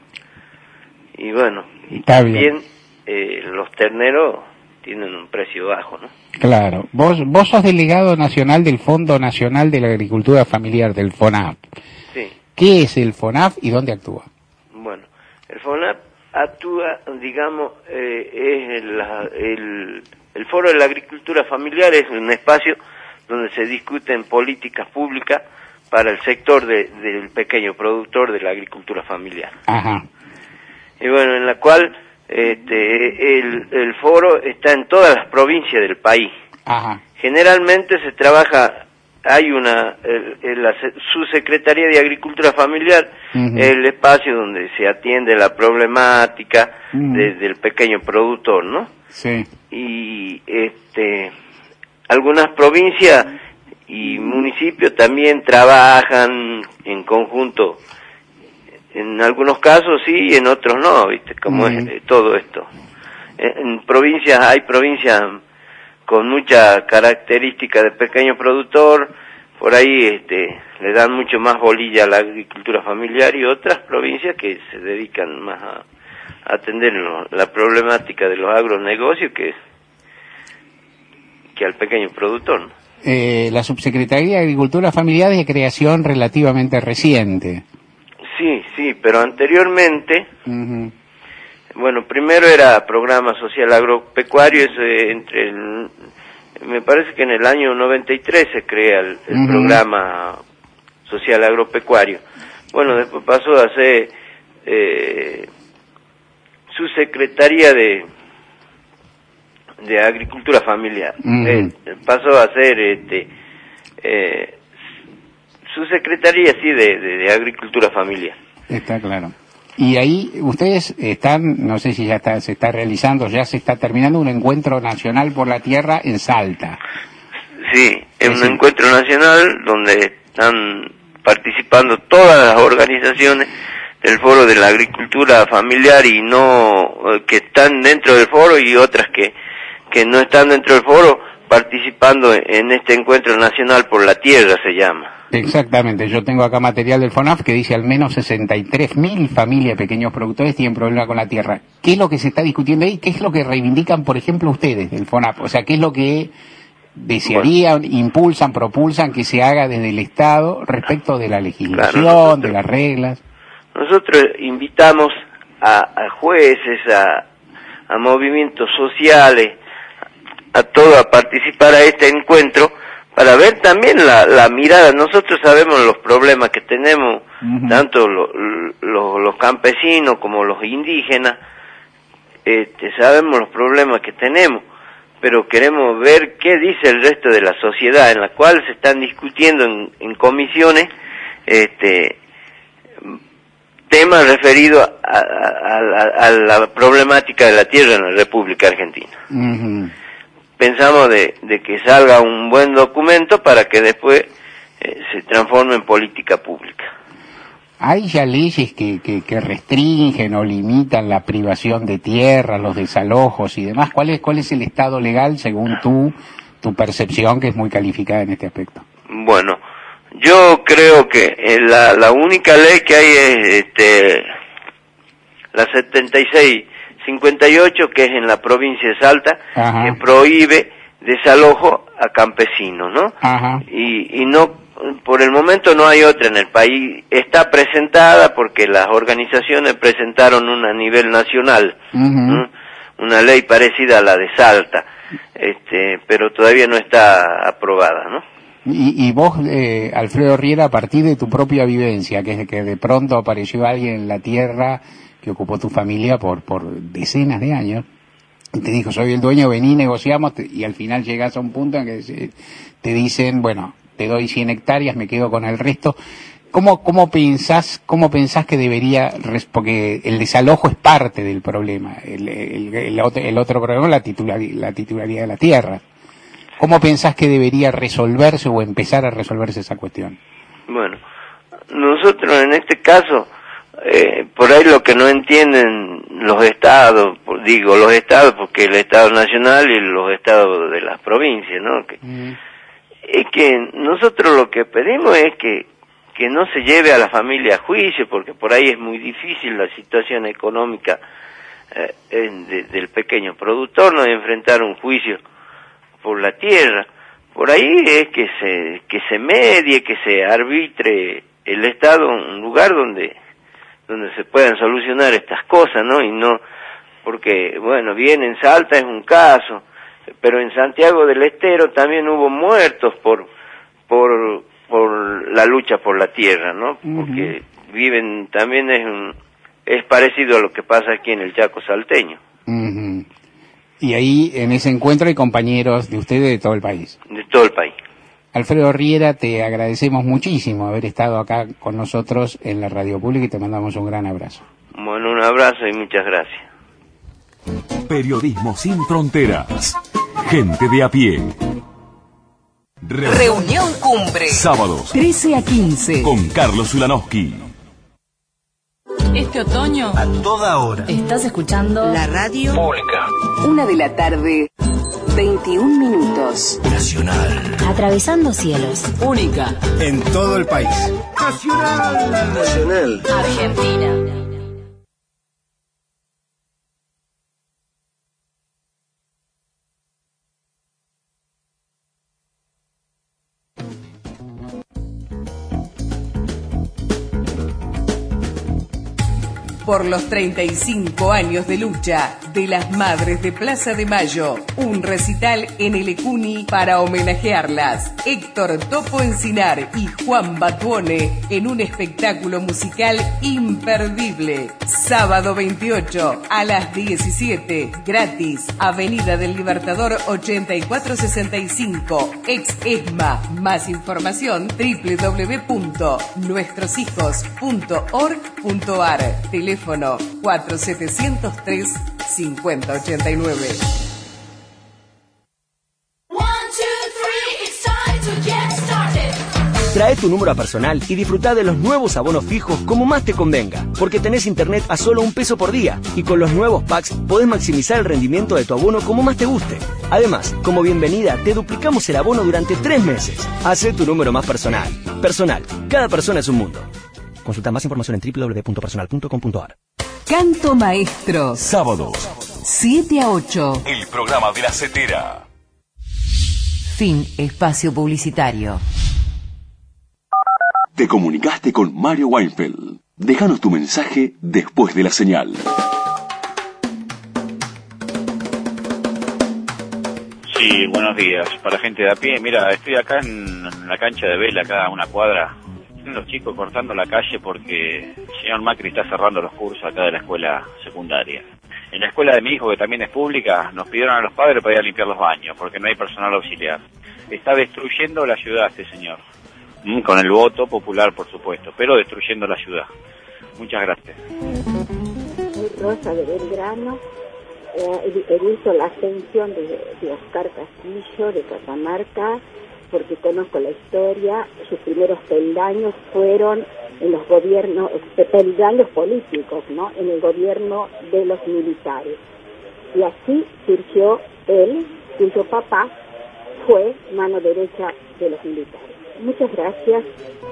Y bueno, y está también bien. Eh, los terneros tienen un precio bajo, ¿no? Claro. Vos vos sos delegado nacional del Fondo Nacional de la Agricultura Familiar, del FONAF. Sí. ¿Qué es el FONAF y dónde actúa? Bueno, el FONAF actúa, digamos, eh, es el, el, el Foro de la Agricultura Familiar, es un espacio donde se discuten políticas públicas para el sector de, del pequeño productor de la agricultura familiar. Ajá. Y bueno, en la cual este, el, el foro está en todas las provincias del país. Ajá. Generalmente se trabaja, hay una, el, el, la subsecretaría de Agricultura Familiar, uh-huh. el espacio donde se atiende la problemática uh-huh. de, del pequeño productor, ¿no? Sí. Y este, algunas provincias y municipios también trabajan en conjunto. En algunos casos sí, y en otros no, ¿viste? Como uh-huh. es eh, todo esto. En, en provincias, hay provincias con mucha característica de pequeño productor, por ahí este, le dan mucho más bolilla a la agricultura familiar, y otras provincias que se dedican más a, a atender lo, la problemática de los agronegocios que, que al pequeño productor, ¿no? Eh, la Subsecretaría de Agricultura Familiar es de creación relativamente reciente. Sí, sí, pero anteriormente, uh-huh. bueno, primero era Programa Social Agropecuario, ese entre el, me parece que en el año noventa y tres se crea el, el uh-huh. Programa Social Agropecuario. Bueno, después pasó a ser eh, Subsecretaría de de Agricultura Familiar. Uh-huh. eh, pasó a ser este eh, su secretaría sí de, de, de Agricultura Familiar. Está claro. Y ahí ustedes están, no sé si ya está, se está realizando, ya se está terminando un encuentro nacional por la tierra en Salta. Sí, es un sí. encuentro nacional donde están participando todas las organizaciones del Foro de la Agricultura Familiar y no que están dentro del foro, y otras que que no están dentro del foro participando en este encuentro nacional por la tierra, se llama. Exactamente, yo tengo acá material del FONAF que dice al menos sesenta y tres mil familias, pequeños productores, tienen problemas con la tierra. ¿Qué es lo que se está discutiendo ahí? ¿Qué es lo que reivindican, por ejemplo, ustedes del FONAF? O sea, ¿qué es lo que desearían, bueno. impulsan, propulsan que se haga desde el Estado respecto de la legislación, claro, nosotros, de las reglas? Nosotros invitamos a, a jueces, a, a movimientos sociales, a todo a participar a este encuentro para ver también la, la mirada. Nosotros sabemos los problemas que tenemos, uh-huh. tanto lo, lo, los campesinos como los indígenas, este, sabemos los problemas que tenemos, pero queremos ver qué dice el resto de la sociedad, en la cual se están discutiendo en, en comisiones este, temas referidos a, a, a, a la problemática de la tierra en la República Argentina. Uh-huh. pensamos de, de que salga un buen documento para que después eh, se transforme en política pública. ¿Hay ya leyes que, que, que restringen o limitan la privación de tierra, los desalojos y demás? ¿Cuál es, cuál es el estado legal según tú, tu percepción, que es muy calificada en este aspecto? Bueno, yo creo que eh, la, la única ley que hay es este, la setenta y seis cincuenta y ocho, que es en la provincia de Salta, Ajá. que prohíbe desalojo a campesinos, ¿no? Ajá. Y, y no, por el momento no hay otra en el país. Está presentada porque las organizaciones presentaron una a nivel nacional, uh-huh. una ley parecida a la de Salta, este, pero todavía no está aprobada, ¿no? Y, y vos, eh, Alfredo Riera, a partir de tu propia vivencia, que es de que de pronto apareció alguien en la tierra que ocupó tu familia por por decenas de años, y te dijo, soy el dueño, vení, negociamos, te, y al final llegas a un punto en que se, te dicen, bueno, te doy cien hectáreas, me quedo con el resto. ¿Cómo, cómo pensás, cómo pensás que debería, porque el desalojo es parte del problema, el, el, el, otro, el otro problema es la titularidad, la titularidad de la tierra? ¿Cómo pensás que debería resolverse o empezar a resolverse esa cuestión? Bueno, nosotros en este caso, eh, por ahí lo que no entienden los estados, digo los estados porque el Estado Nacional y los estados de las provincias, ¿no? Que, mm. Es que nosotros lo que pedimos es que, que no se lleve a la familia a juicio, porque por ahí es muy difícil la situación económica eh, de, del pequeño productor, no de enfrentar un juicio por la tierra. Por ahí es que se que se medie, que se arbitre el Estado, un lugar donde donde se puedan solucionar estas cosas, ¿no? Y no, porque, bueno, bien en Salta es un caso, pero en Santiago del Estero también hubo muertos por por por la lucha por la tierra, ¿no? Porque uh-huh. viven, también es un, es parecido a lo que pasa aquí en el Chaco salteño. Uh-huh. Y ahí, en ese encuentro, hay compañeros de ustedes de todo el país. De todo el país. Alfredo Riera, te agradecemos muchísimo haber estado acá con nosotros en la radio pública y te mandamos un gran abrazo. Bueno, un abrazo y muchas gracias. Periodismo sin fronteras. Gente de a pie. Re- Reunión Cumbre. Sábados. trece a quince. Con Carlos Ulanowski. Este otoño, a toda hora, estás escuchando la radio pública. Una de la tarde, veintiún minutos. Nacional. Atravesando cielos. Única. En todo el país. Nacional. Nacional. Argentina. Por los treinta y cinco años de lucha de las Madres de Plaza de Mayo, un recital en el Ecuni para homenajearlas. Héctor Topo Encinar y Juan Batuone en un espectáculo musical imperdible. Sábado veintiocho a las diecisiete, gratis, Avenida del Libertador ochenta y cuatro sesenta y cinco, ex ESMA. Más información doble u doble u doble u punto nuestros hijos punto org punto ar. Teléfono cuatro siete cero tres, cinco cero ocho nueve. Trae tu número personal y disfruta de los nuevos abonos fijos como más te convenga, porque tenés internet a solo un peso por día y con los nuevos packs podés maximizar el rendimiento de tu abono como más te guste. Además, como bienvenida, te duplicamos el abono durante tres meses. Hacé tu número más personal. Personal, cada persona es un mundo. Consulta más información en doble u doble u doble u punto personal punto com punto ar. Canto Maestro. Sábados. siete a ocho. El programa de la Cetera. Fin espacio publicitario. Te comunicaste con Mario Weinfeld. Déjanos tu mensaje después de la señal. Sí, buenos días. Para gente de a pie, mira, estoy acá en la cancha de vela, acá a una cuadra. Los chicos cortando la calle porque el señor Macri está cerrando los cursos acá de la escuela secundaria. En la escuela de mi hijo, que también es pública, nos pidieron a los padres para ir a limpiar los baños porque no hay personal auxiliar. Está destruyendo la ciudad este señor. Con el voto popular, por supuesto, pero destruyendo la ciudad. Muchas gracias. Soy Rosa de Belgrano eh, he visto la ascensión de, de Oscar Castillo, de Catamarca, porque conozco la historia. Sus primeros peldaños fueron en los gobiernos, peldaños políticos, ¿no? En el gobierno de los militares. Y así surgió él, cuyo papá fue mano derecha de los militares. Muchas gracias.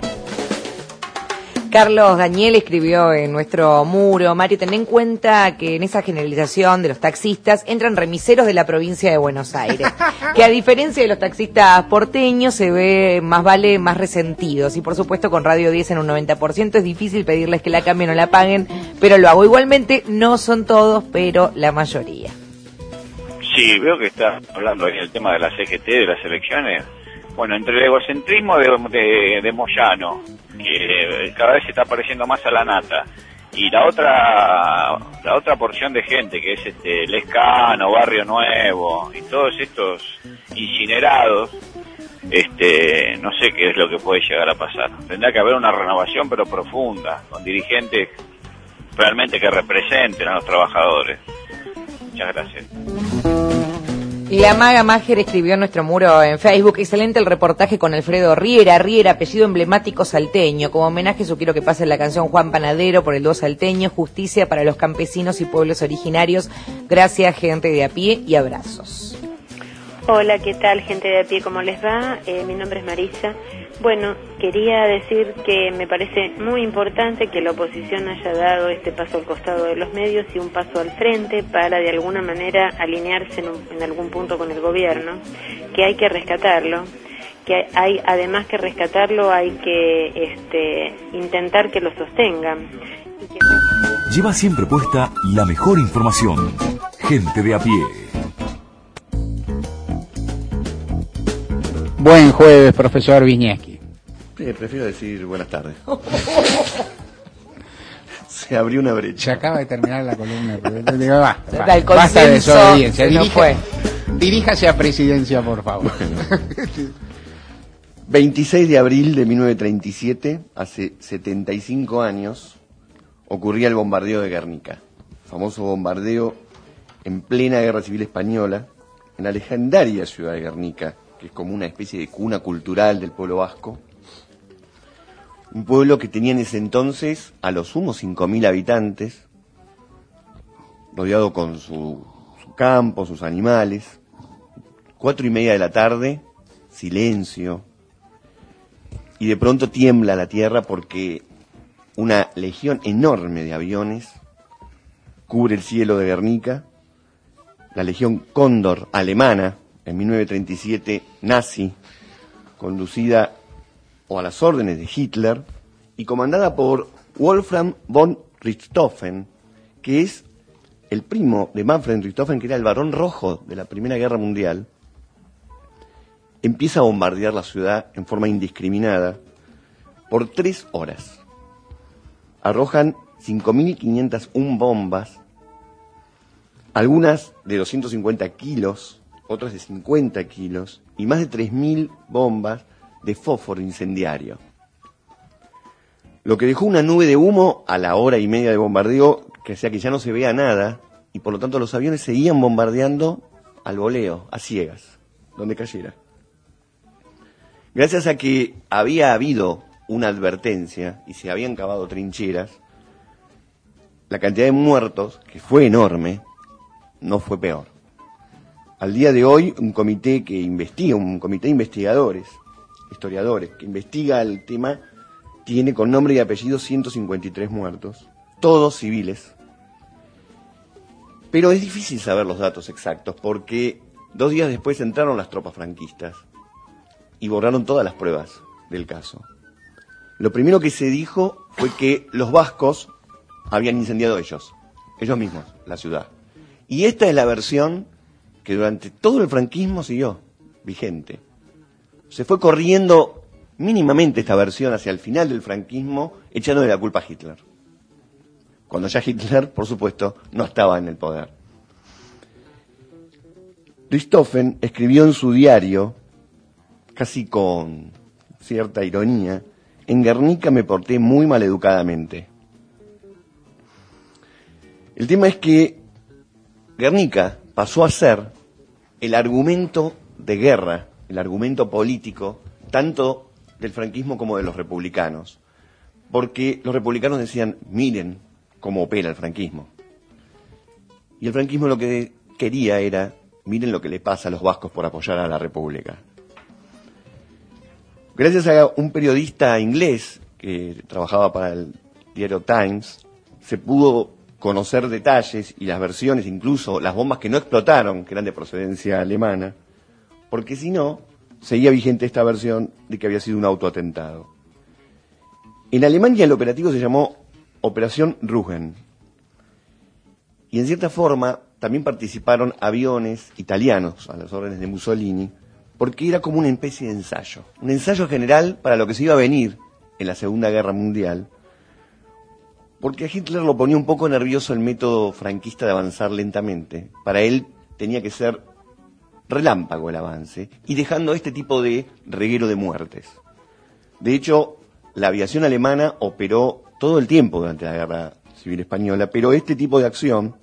Carlos Daniel escribió en nuestro muro: Mario, ten en cuenta que en esa generalización de los taxistas entran remiseros de la provincia de Buenos Aires, que a diferencia de los taxistas porteños se ve más vale más resentidos, y por supuesto con Radio diez en un noventa por ciento es difícil pedirles que la cambien o la paguen, pero lo hago igualmente. No son todos, pero la mayoría. Sí, veo que está hablando ahí el tema de la C G T, de las elecciones. Bueno, entre el egocentrismo de, de, de Moyano, que cada vez se está pareciendo más a la nata, y la otra la otra porción de gente que es este Lescano, Barrio Nuevo y todos estos incinerados, este no sé qué es lo que puede llegar a pasar. Tendrá que haber una renovación pero profunda, con dirigentes realmente que representen a los trabajadores. Muchas gracias. La Maga Máger escribió en nuestro muro en Facebook: excelente el reportaje con Alfredo Riera. Riera, apellido emblemático salteño. Como homenaje sugiero que pase la canción Juan Panadero por el dúo salteño, Justicia para los campesinos y pueblos originarios. Gracias, gente de a pie, y abrazos. Hola, ¿qué tal, gente de a pie? ¿Cómo les va? Eh, mi nombre es Marisa. Bueno, quería decir que me parece muy importante que la oposición haya dado este paso al costado de los medios y un paso al frente para de alguna manera alinearse en, un, en algún punto con el gobierno, que hay que rescatarlo, que hay además que rescatarlo hay que este, intentar que lo sostengan. Y que... Lleva siempre puesta la mejor información. Gente de a pie. Buen jueves, profesor Viñeski. Sí, prefiero decir buenas tardes. Se abrió una brecha. Se acaba de terminar la columna. Digo, basta, basta, el basta de desobediencia. No Dirija, fue. Diríjase a presidencia, por favor. Bueno. veintiséis de abril de mil novecientos treinta y siete, hace setenta y cinco años, ocurría el bombardeo de Guernica. Famoso bombardeo en plena Guerra Civil Española, en la legendaria ciudad de Guernica, que es como una especie de cuna cultural del pueblo vasco. Un pueblo que tenía en ese entonces a lo sumo cinco mil habitantes, rodeado con su, su campo, sus animales. Cuatro y media de la tarde, silencio, y de pronto tiembla la tierra porque una legión enorme de aviones cubre el cielo de Guernica. La legión Cóndor alemana, en mil novecientos treinta y siete, nazi, conducida o a las órdenes de Hitler y comandada por Wolfram von Richthofen, que es el primo de Manfred Richthofen, que era el Barón Rojo de la Primera Guerra Mundial, empieza a bombardear la ciudad en forma indiscriminada por tres horas. Arrojan cinco mil quinientas una bombas, algunas de doscientos cincuenta kilos, otras de cincuenta kilos, y más de tres mil bombas de fósforo incendiario. Lo que dejó una nube de humo a la hora y media de bombardeo, que hacía que ya no se vea nada, y por lo tanto los aviones seguían bombardeando al voleo, a ciegas, donde cayera. Gracias a que había habido una advertencia y se habían cavado trincheras, la cantidad de muertos, que fue enorme, no fue peor. Al día de hoy, un comité que investiga, un comité de investigadores, historiadores, que investiga el tema, tiene con nombre y apellido ciento cincuenta y tres muertos, todos civiles. Pero es difícil saber los datos exactos, porque dos días después entraron las tropas franquistas y borraron todas las pruebas del caso. Lo primero que se dijo fue que los vascos habían incendiado ellos, ellos mismos, la ciudad. Y esta es la versión que durante todo el franquismo siguió vigente. Se fue corriendo mínimamente esta versión hacia el final del franquismo, echándole la culpa a Hitler. Cuando ya Hitler, por supuesto, no estaba en el poder. Richthofen escribió en su diario, casi con cierta ironía: en Guernica me porté muy maleducadamente. El tema es que Guernica pasó a ser el argumento de guerra, el argumento político, tanto del franquismo como de los republicanos, porque los republicanos decían, miren cómo opera el franquismo. Y el franquismo lo que quería era, miren lo que le pasa a los vascos por apoyar a la República. Gracias a un periodista inglés que trabajaba para el diario Times, se pudo conocer detalles y las versiones, incluso las bombas que no explotaron, que eran de procedencia alemana, porque si no, seguía vigente esta versión de que había sido un autoatentado. En Alemania el operativo se llamó Operación Rügen, y en cierta forma también participaron aviones italianos a las órdenes de Mussolini, porque era como una especie de ensayo, un ensayo general para lo que se iba a venir en la Segunda Guerra Mundial, porque a Hitler lo ponía un poco nervioso el método franquista de avanzar lentamente. Para él tenía que ser relámpago el avance, y dejando este tipo de reguero de muertes. De hecho, la aviación alemana operó todo el tiempo durante la Guerra Civil Española, pero este tipo de acción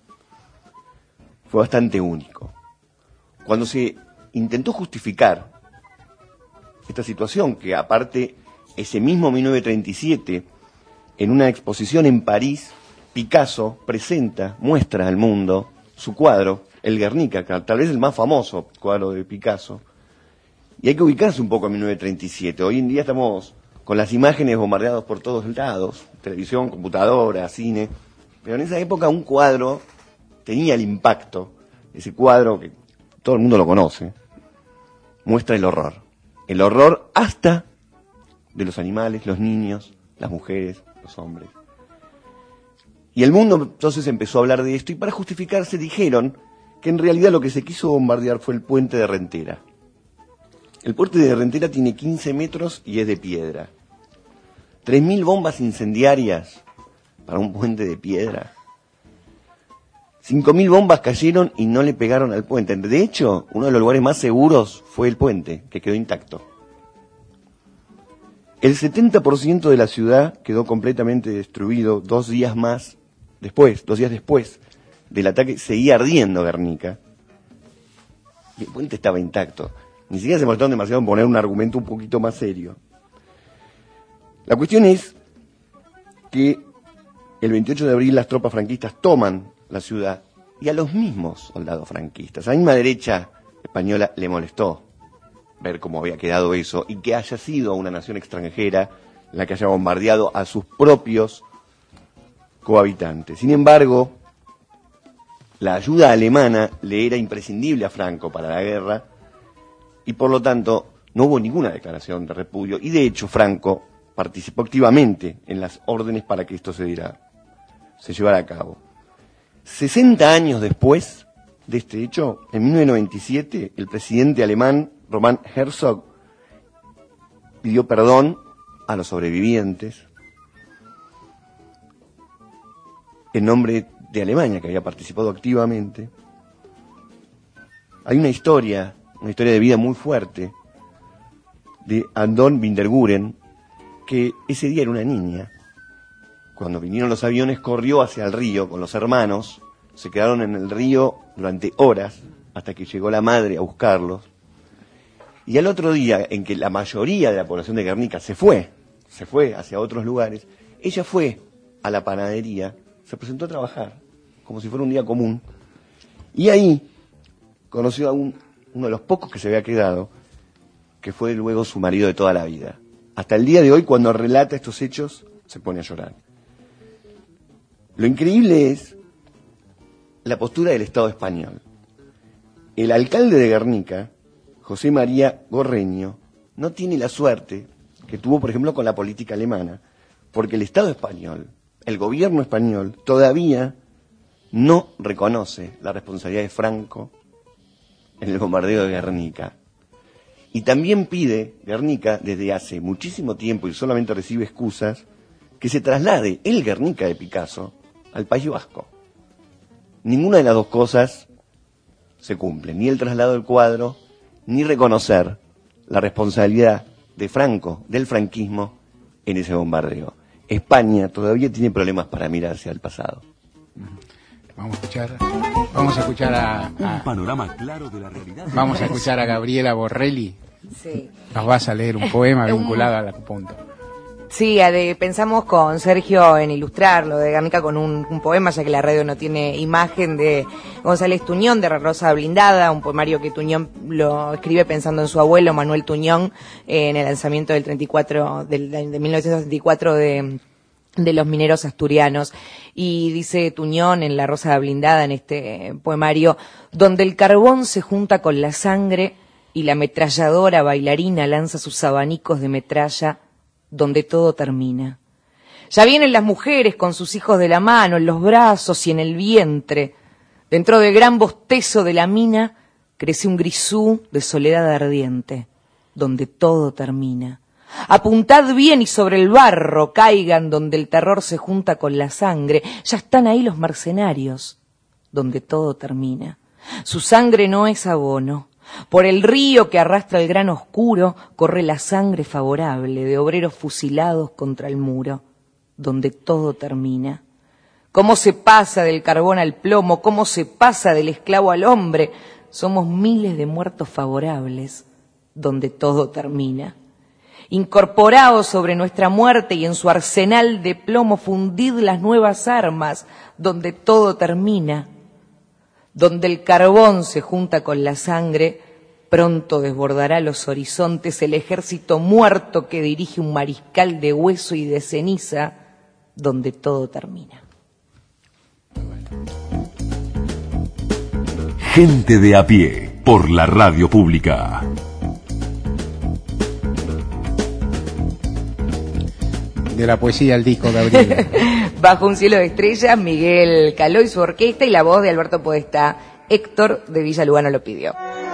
fue bastante único. Cuando se intentó justificar esta situación, que aparte ese mismo mil novecientos treinta y siete, en una exposición en París, Picasso presenta, muestra al mundo su cuadro, el Guernica, tal vez el más famoso cuadro de Picasso. Y hay que ubicarse un poco en mil novecientos treinta y siete. Hoy en día estamos con las imágenes bombardeadas por todos lados, televisión, computadora, cine. Pero en esa época un cuadro tenía el impacto, ese cuadro que todo el mundo lo conoce, muestra el horror. El horror hasta de los animales, los niños, las mujeres, los hombres. Y el mundo entonces empezó a hablar de esto, y para justificarse dijeron que en realidad lo que se quiso bombardear fue el puente de Rentera. El puente de Rentera tiene quince metros y es de piedra. tres mil bombas incendiarias para un puente de piedra. cinco mil bombas cayeron y no le pegaron al puente. De hecho, uno de los lugares más seguros fue el puente, que quedó intacto. El setenta por ciento de la ciudad quedó completamente destruido dos días más después, dos días después del ataque. Seguía ardiendo Guernica y el puente estaba intacto. Ni siquiera se molestaron demasiado en poner un argumento un poquito más serio. La cuestión es que el veintiocho de abril las tropas franquistas toman la ciudad, y a los mismos soldados franquistas, a la misma derecha española, le molestó ver cómo había quedado eso, y que haya sido una nación extranjera la que haya bombardeado a sus propios cohabitantes. Sin embargo, la ayuda alemana le era imprescindible a Franco para la guerra, y por lo tanto no hubo ninguna declaración de repudio, y de hecho Franco participó activamente en las órdenes para que esto se diera, se llevara a cabo. sesenta años después de este hecho, en mil novecientos noventa y siete, el presidente alemán Roman Herzog pidió perdón a los sobrevivientes en nombre de Alemania, que había participado activamente. Hay una historia, una historia de vida muy fuerte de Andon Winterguren, que ese día era una niña. Cuando vinieron los aviones, corrió hacia el río con los hermanos, se quedaron en el río durante horas hasta que llegó la madre a buscarlos. Y al otro día, en que la mayoría de la población de Guernica se fue, se fue hacia otros lugares, ella fue a la panadería, se presentó a trabajar, como si fuera un día común, y ahí conoció a un, uno de los pocos que se había quedado, que fue luego su marido de toda la vida. Hasta el día de hoy, cuando relata estos hechos, se pone a llorar. Lo increíble es la postura del Estado español. El alcalde de Guernica, José María Gorreño, no tiene la suerte que tuvo, por ejemplo, con la política alemana, porque el Estado español, el gobierno español, todavía no reconoce la responsabilidad de Franco en el bombardeo de Guernica. Y también pide, Guernica, desde hace muchísimo tiempo, y solamente recibe excusas, que se traslade el Guernica de Picasso al País Vasco. Ninguna de las dos cosas se cumple, ni el traslado del cuadro, ni reconocer la responsabilidad de Franco, del franquismo, en ese bombardeo. España todavía tiene problemas para mirar hacia el pasado. Vamos a escuchar, vamos a escuchar a, a un panorama claro de la realidad. Vamos a escuchar a Gabriela Borrelli. Sí. Nos vas a leer un poema vinculado al acupunto. Sí, de, pensamos con Sergio en ilustrarlo de Guernica con un, un poema, ya que la radio no tiene imagen, de González Tuñón, de Rosa Blindada, un poemario que Tuñón lo escribe pensando en su abuelo, Manuel Tuñón, eh, en el lanzamiento del treinta y cuatro, del, de mil novecientos treinta y cuatro de, de los mineros asturianos. Y dice Tuñón en La Rosa Blindada, en este poemario, donde el carbón se junta con la sangre y la ametralladora bailarina lanza sus abanicos de metralla, donde todo termina. Ya vienen las mujeres con sus hijos de la mano, en los brazos y en el vientre. Dentro del gran bostezo de la mina crece un grisú de soledad ardiente, donde todo termina. Apuntad bien y sobre el barro caigan donde el terror se junta con la sangre. Ya están ahí los mercenarios, donde todo termina. Su sangre no es abono. Por el río que arrastra el gran oscuro corre la sangre favorable de obreros fusilados contra el muro, donde todo termina. ¿Cómo se pasa del carbón al plomo? ¿Cómo se pasa del esclavo al hombre? Somos miles de muertos favorables, donde todo termina. Incorporaos sobre nuestra muerte y en su arsenal de plomo fundid las nuevas armas, donde todo termina. Donde el carbón se junta con la sangre, pronto desbordará los horizontes el ejército muerto que dirige un mariscal de hueso y de ceniza, donde todo termina. Gente de a pie, por la radio pública. De la poesía al disco, Gabriela. Bajo un cielo de estrellas, Miguel Caló y su orquesta, y la voz de Alberto Podestá. Héctor de Villa Lugano lo pidió.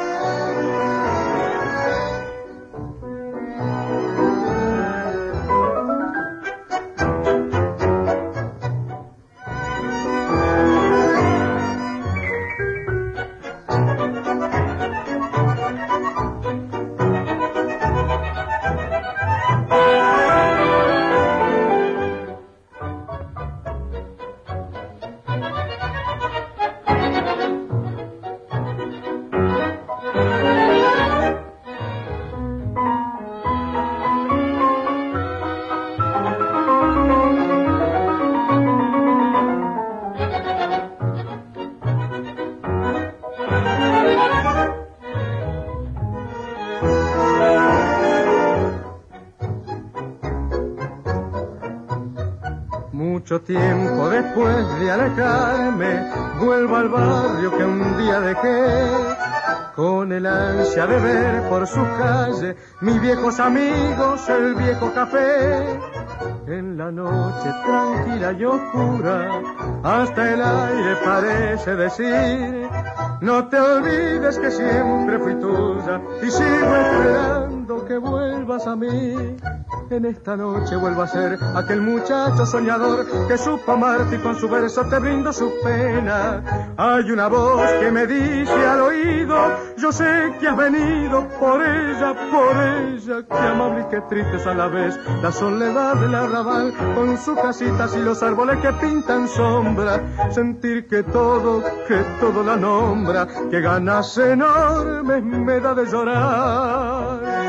Mucho tiempo después de alejarme, vuelvo al barrio que un día dejé, con el ansia de ver por su calle mis viejos amigos, el viejo café. En la noche tranquila y oscura, hasta el aire parece decir: no te olvides que siempre fui tuya y sigo esperando que vuelvas a mí. En esta noche vuelvo a ser aquel muchacho soñador que supo amarte y con su verso te brindo su pena. Hay una voz que me dice al oído: yo sé que has venido por ella, por ella. Qué amable y qué triste es a la vez la soledad del arrabal, con sus casitas y los árboles que pintan sombra. Sentir que todo, que todo la nombra, que ganas enormes me da de llorar.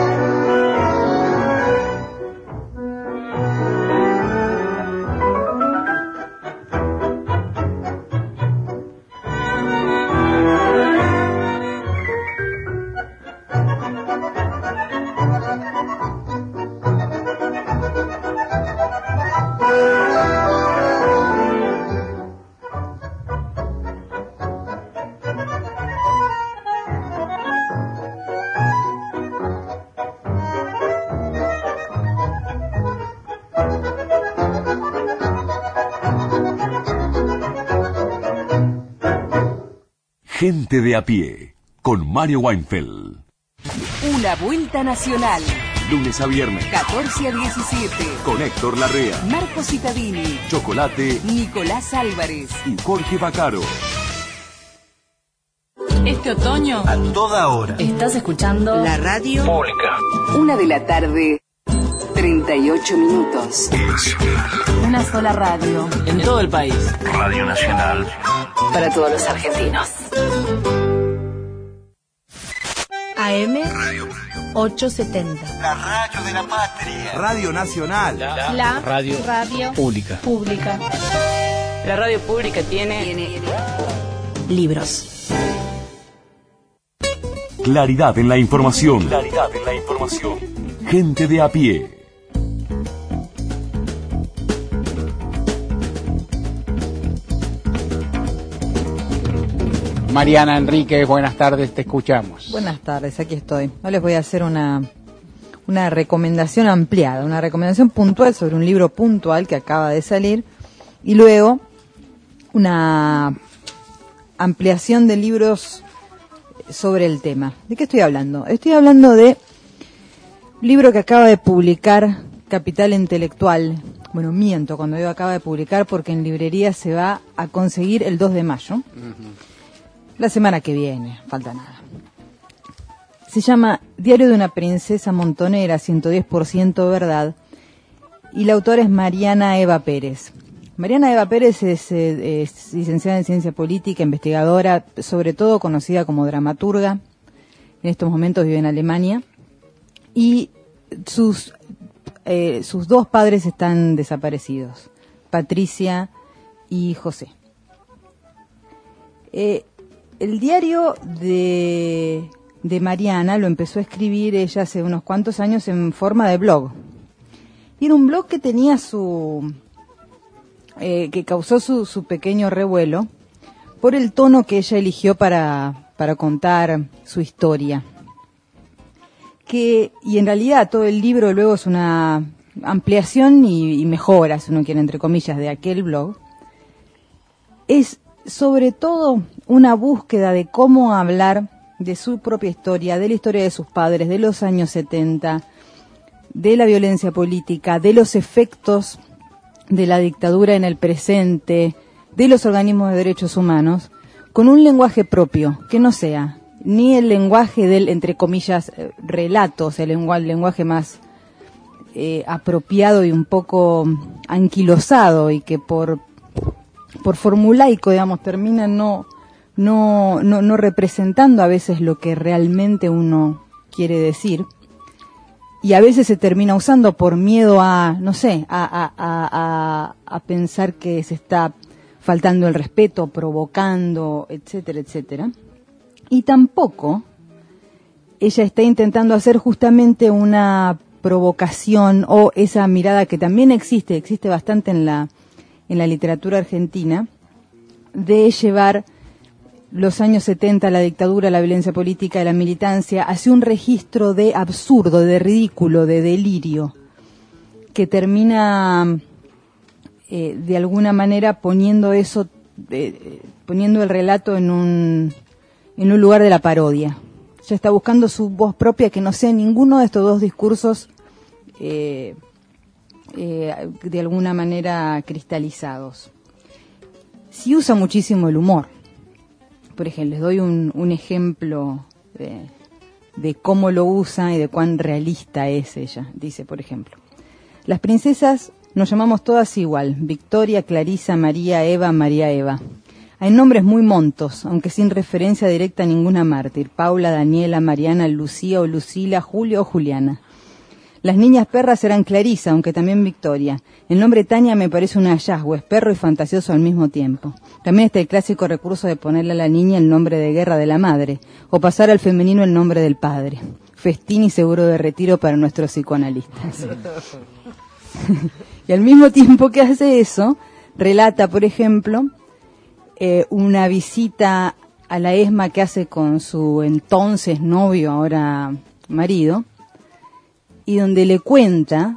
Gente de a pie, con Mario Weinfeld. Una vuelta nacional. Lunes a viernes. catorce a diecisiete. Con Héctor Larrea, Marco Cittadini, Chocolate, Nicolás Álvarez y Jorge Bacaro. Este otoño, A toda hora. estás escuchando La radio Una de la tarde. treinta y ocho minutos. Una sola radio. En todo el país. Radio Nacional. Para todos los argentinos. A M ochocientos setenta. La radio de la patria. Radio Nacional. La, la radio, radio pública. pública. La radio pública tiene... Tiene libros. Claridad en la información. Claridad en la información. Gente de a pie. Mariana Enríquez, buenas tardes, te escuchamos. Buenas tardes, aquí estoy. Hoy les voy a hacer una, una recomendación ampliada, una recomendación puntual sobre un libro puntual que acaba de salir y luego una ampliación de libros sobre el tema. ¿De qué estoy hablando? Estoy hablando de un libro que acaba de publicar Capital Intelectual. Bueno, miento cuando digo acaba de publicar porque en librería se va a conseguir el dos de mayo. Uh-huh. La semana que viene, falta nada. Se llama Diario de una princesa montonera, ciento diez por ciento verdad, y la autora es Mariana Eva Pérez. Mariana Eva Pérez es, eh, es licenciada en Ciencia Política, investigadora, sobre todo conocida como dramaturga. En estos momentos vive en Alemania. Y sus, eh, sus dos padres están desaparecidos, Patricia y José. Eh, El diario de, de Mariana lo empezó a escribir ella hace unos cuantos años en forma de blog. Y era un blog que tenía su... Eh, que causó su, su pequeño revuelo por el tono que ella eligió para, para contar su historia. Que, y en realidad todo el libro luego es una ampliación y, y mejora, si uno quiere, entre comillas, de aquel blog. Es sobre todo una búsqueda de cómo hablar de su propia historia, de la historia de sus padres, de los años setenta, de la violencia política, de los efectos de la dictadura en el presente, de los organismos de derechos humanos, con un lenguaje propio, que no sea ni el lenguaje del, entre comillas, relato, o sea, el lenguaje, el lenguaje más eh, apropiado y un poco anquilosado, y que por por formulaico, digamos, termina no, no, no, no representando a veces lo que realmente uno quiere decir, y a veces se termina usando por miedo a, no sé, a, a, a, a pensar que se está faltando el respeto, provocando, etcétera, etcétera. Y tampoco ella está intentando hacer justamente una provocación o esa mirada que también existe, existe bastante en la en la literatura argentina, de llevar los años setenta, la dictadura, la violencia política, la militancia, hacia un registro de absurdo, de ridículo, de delirio, que termina eh, de alguna manera poniendo eso, eh, poniendo el relato en un, en un lugar de la parodia. Ella está buscando su voz propia, que no sea ninguno de estos dos discursos eh, Eh, de alguna manera cristalizados. Sí usa muchísimo el humor. Por ejemplo, les doy un, un ejemplo de, de cómo lo usa y de cuán realista es ella. Dice, por ejemplo, las princesas nos llamamos todas igual: Victoria, Clarisa, María, Eva, María Eva. Hay nombres muy montos, aunque sin referencia directa a ninguna mártir: Paula, Daniela, Mariana, Lucía o Lucila, Julio o Juliana. Las niñas perras eran Clarisa, aunque también Victoria. El nombre Tania me parece un hallazgo, es perro y fantasioso al mismo tiempo. También está el clásico recurso de ponerle a la niña el nombre de guerra de la madre, o pasar al femenino el nombre del padre. Festín y seguro de retiro para nuestros psicoanalistas. Y al mismo tiempo que hace eso, relata, por ejemplo, eh, una visita a la ESMA que hace con su entonces novio, ahora marido, y donde le cuenta,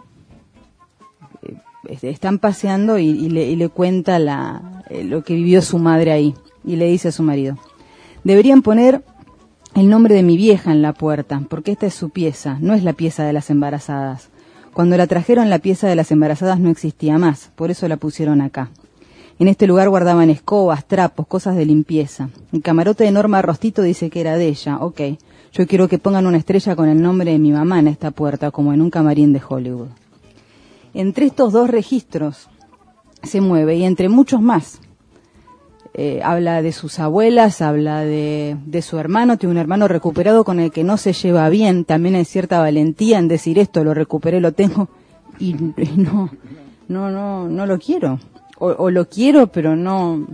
eh, están paseando y, y, le, y le cuenta la, eh, lo que vivió su madre ahí, y le dice a su marido: deberían poner el nombre de mi vieja en la puerta, porque esta es su pieza, no es la pieza de las embarazadas. Cuando la trajeron, la pieza de las embarazadas no existía más, por eso la pusieron acá. En este lugar guardaban escobas, trapos, cosas de limpieza. El camarote de Norma Rostito dice que era de ella. Ok, yo quiero que pongan una estrella con el nombre de mi mamá en esta puerta, como en un camarín de Hollywood. entre estos dos registros se mueve, y entre muchos más. Eh, habla de sus abuelas, habla de, de su hermano, tiene un hermano recuperado con el que no se lleva bien, también hay cierta valentía en decir esto, lo recuperé, lo tengo, y, y no, no, no, no lo quiero, o, o lo quiero, pero no,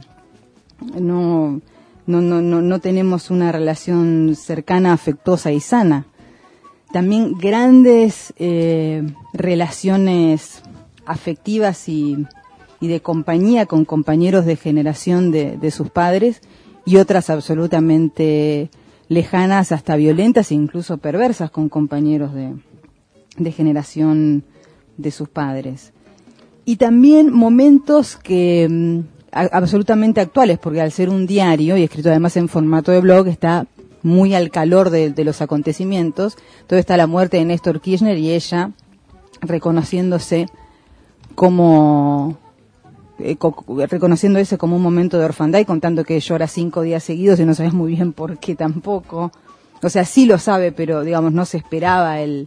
no, no, no, no, no tenemos una relación cercana, afectuosa y sana. También grandes eh, relaciones afectivas y y de compañía con compañeros de generación de, de sus padres, y otras absolutamente lejanas, hasta violentas e incluso perversas con compañeros de, de generación de sus padres. Y también momentos que a, absolutamente actuales, porque al ser un diario y escrito además en formato de blog, está muy al calor de, de los acontecimientos. Entonces está la muerte de Néstor Kirchner y ella reconociéndose como Eh, co reconociendo ese como un momento de orfandad y contando que llora cinco días seguidos y no sabes muy bien por qué tampoco. O sea, sí lo sabe, pero digamos no se esperaba el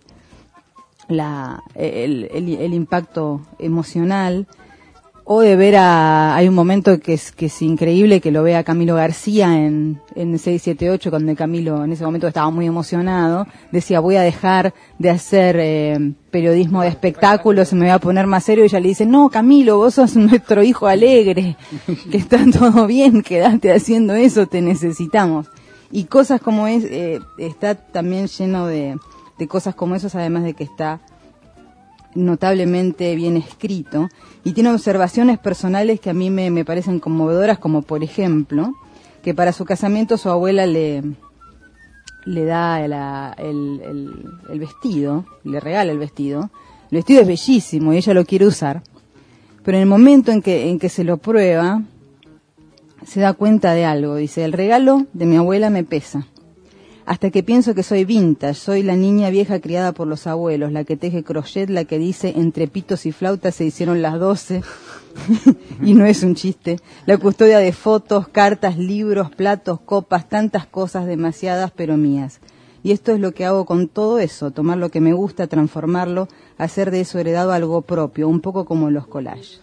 la el, el, el impacto emocional. O de ver a, hay un momento que es que es increíble, que lo ve a Camilo García en en seis siete ocho, cuando Camilo en ese momento estaba muy emocionado, decía voy a dejar de hacer eh, periodismo de espectáculos y me voy a poner más serio, y ella le dice no Camilo, vos sos nuestro hijo alegre, que está todo bien, quedate haciendo eso, te necesitamos. Y cosas como es, eh, está también lleno de, de cosas como esas, además de que está notablemente bien escrito, y tiene observaciones personales que a mí me, me parecen conmovedoras, como por ejemplo que para su casamiento su abuela le le da la, el, el, el vestido, le regala el vestido. El vestido es bellísimo y ella lo quiere usar, pero en el momento en que en que se lo prueba se da cuenta de algo. Dice, el regalo de mi abuela me pesa, hasta que pienso que soy vintage, soy la niña vieja criada por los abuelos, la que teje crochet, la que dice entre pitos y flautas se hicieron las doce, y no es un chiste, la custodia de fotos, cartas, libros, platos, copas, tantas cosas, demasiadas pero mías. Y esto es lo que hago con todo eso, tomar lo que me gusta, transformarlo, hacer de eso heredado algo propio, un poco como los collages.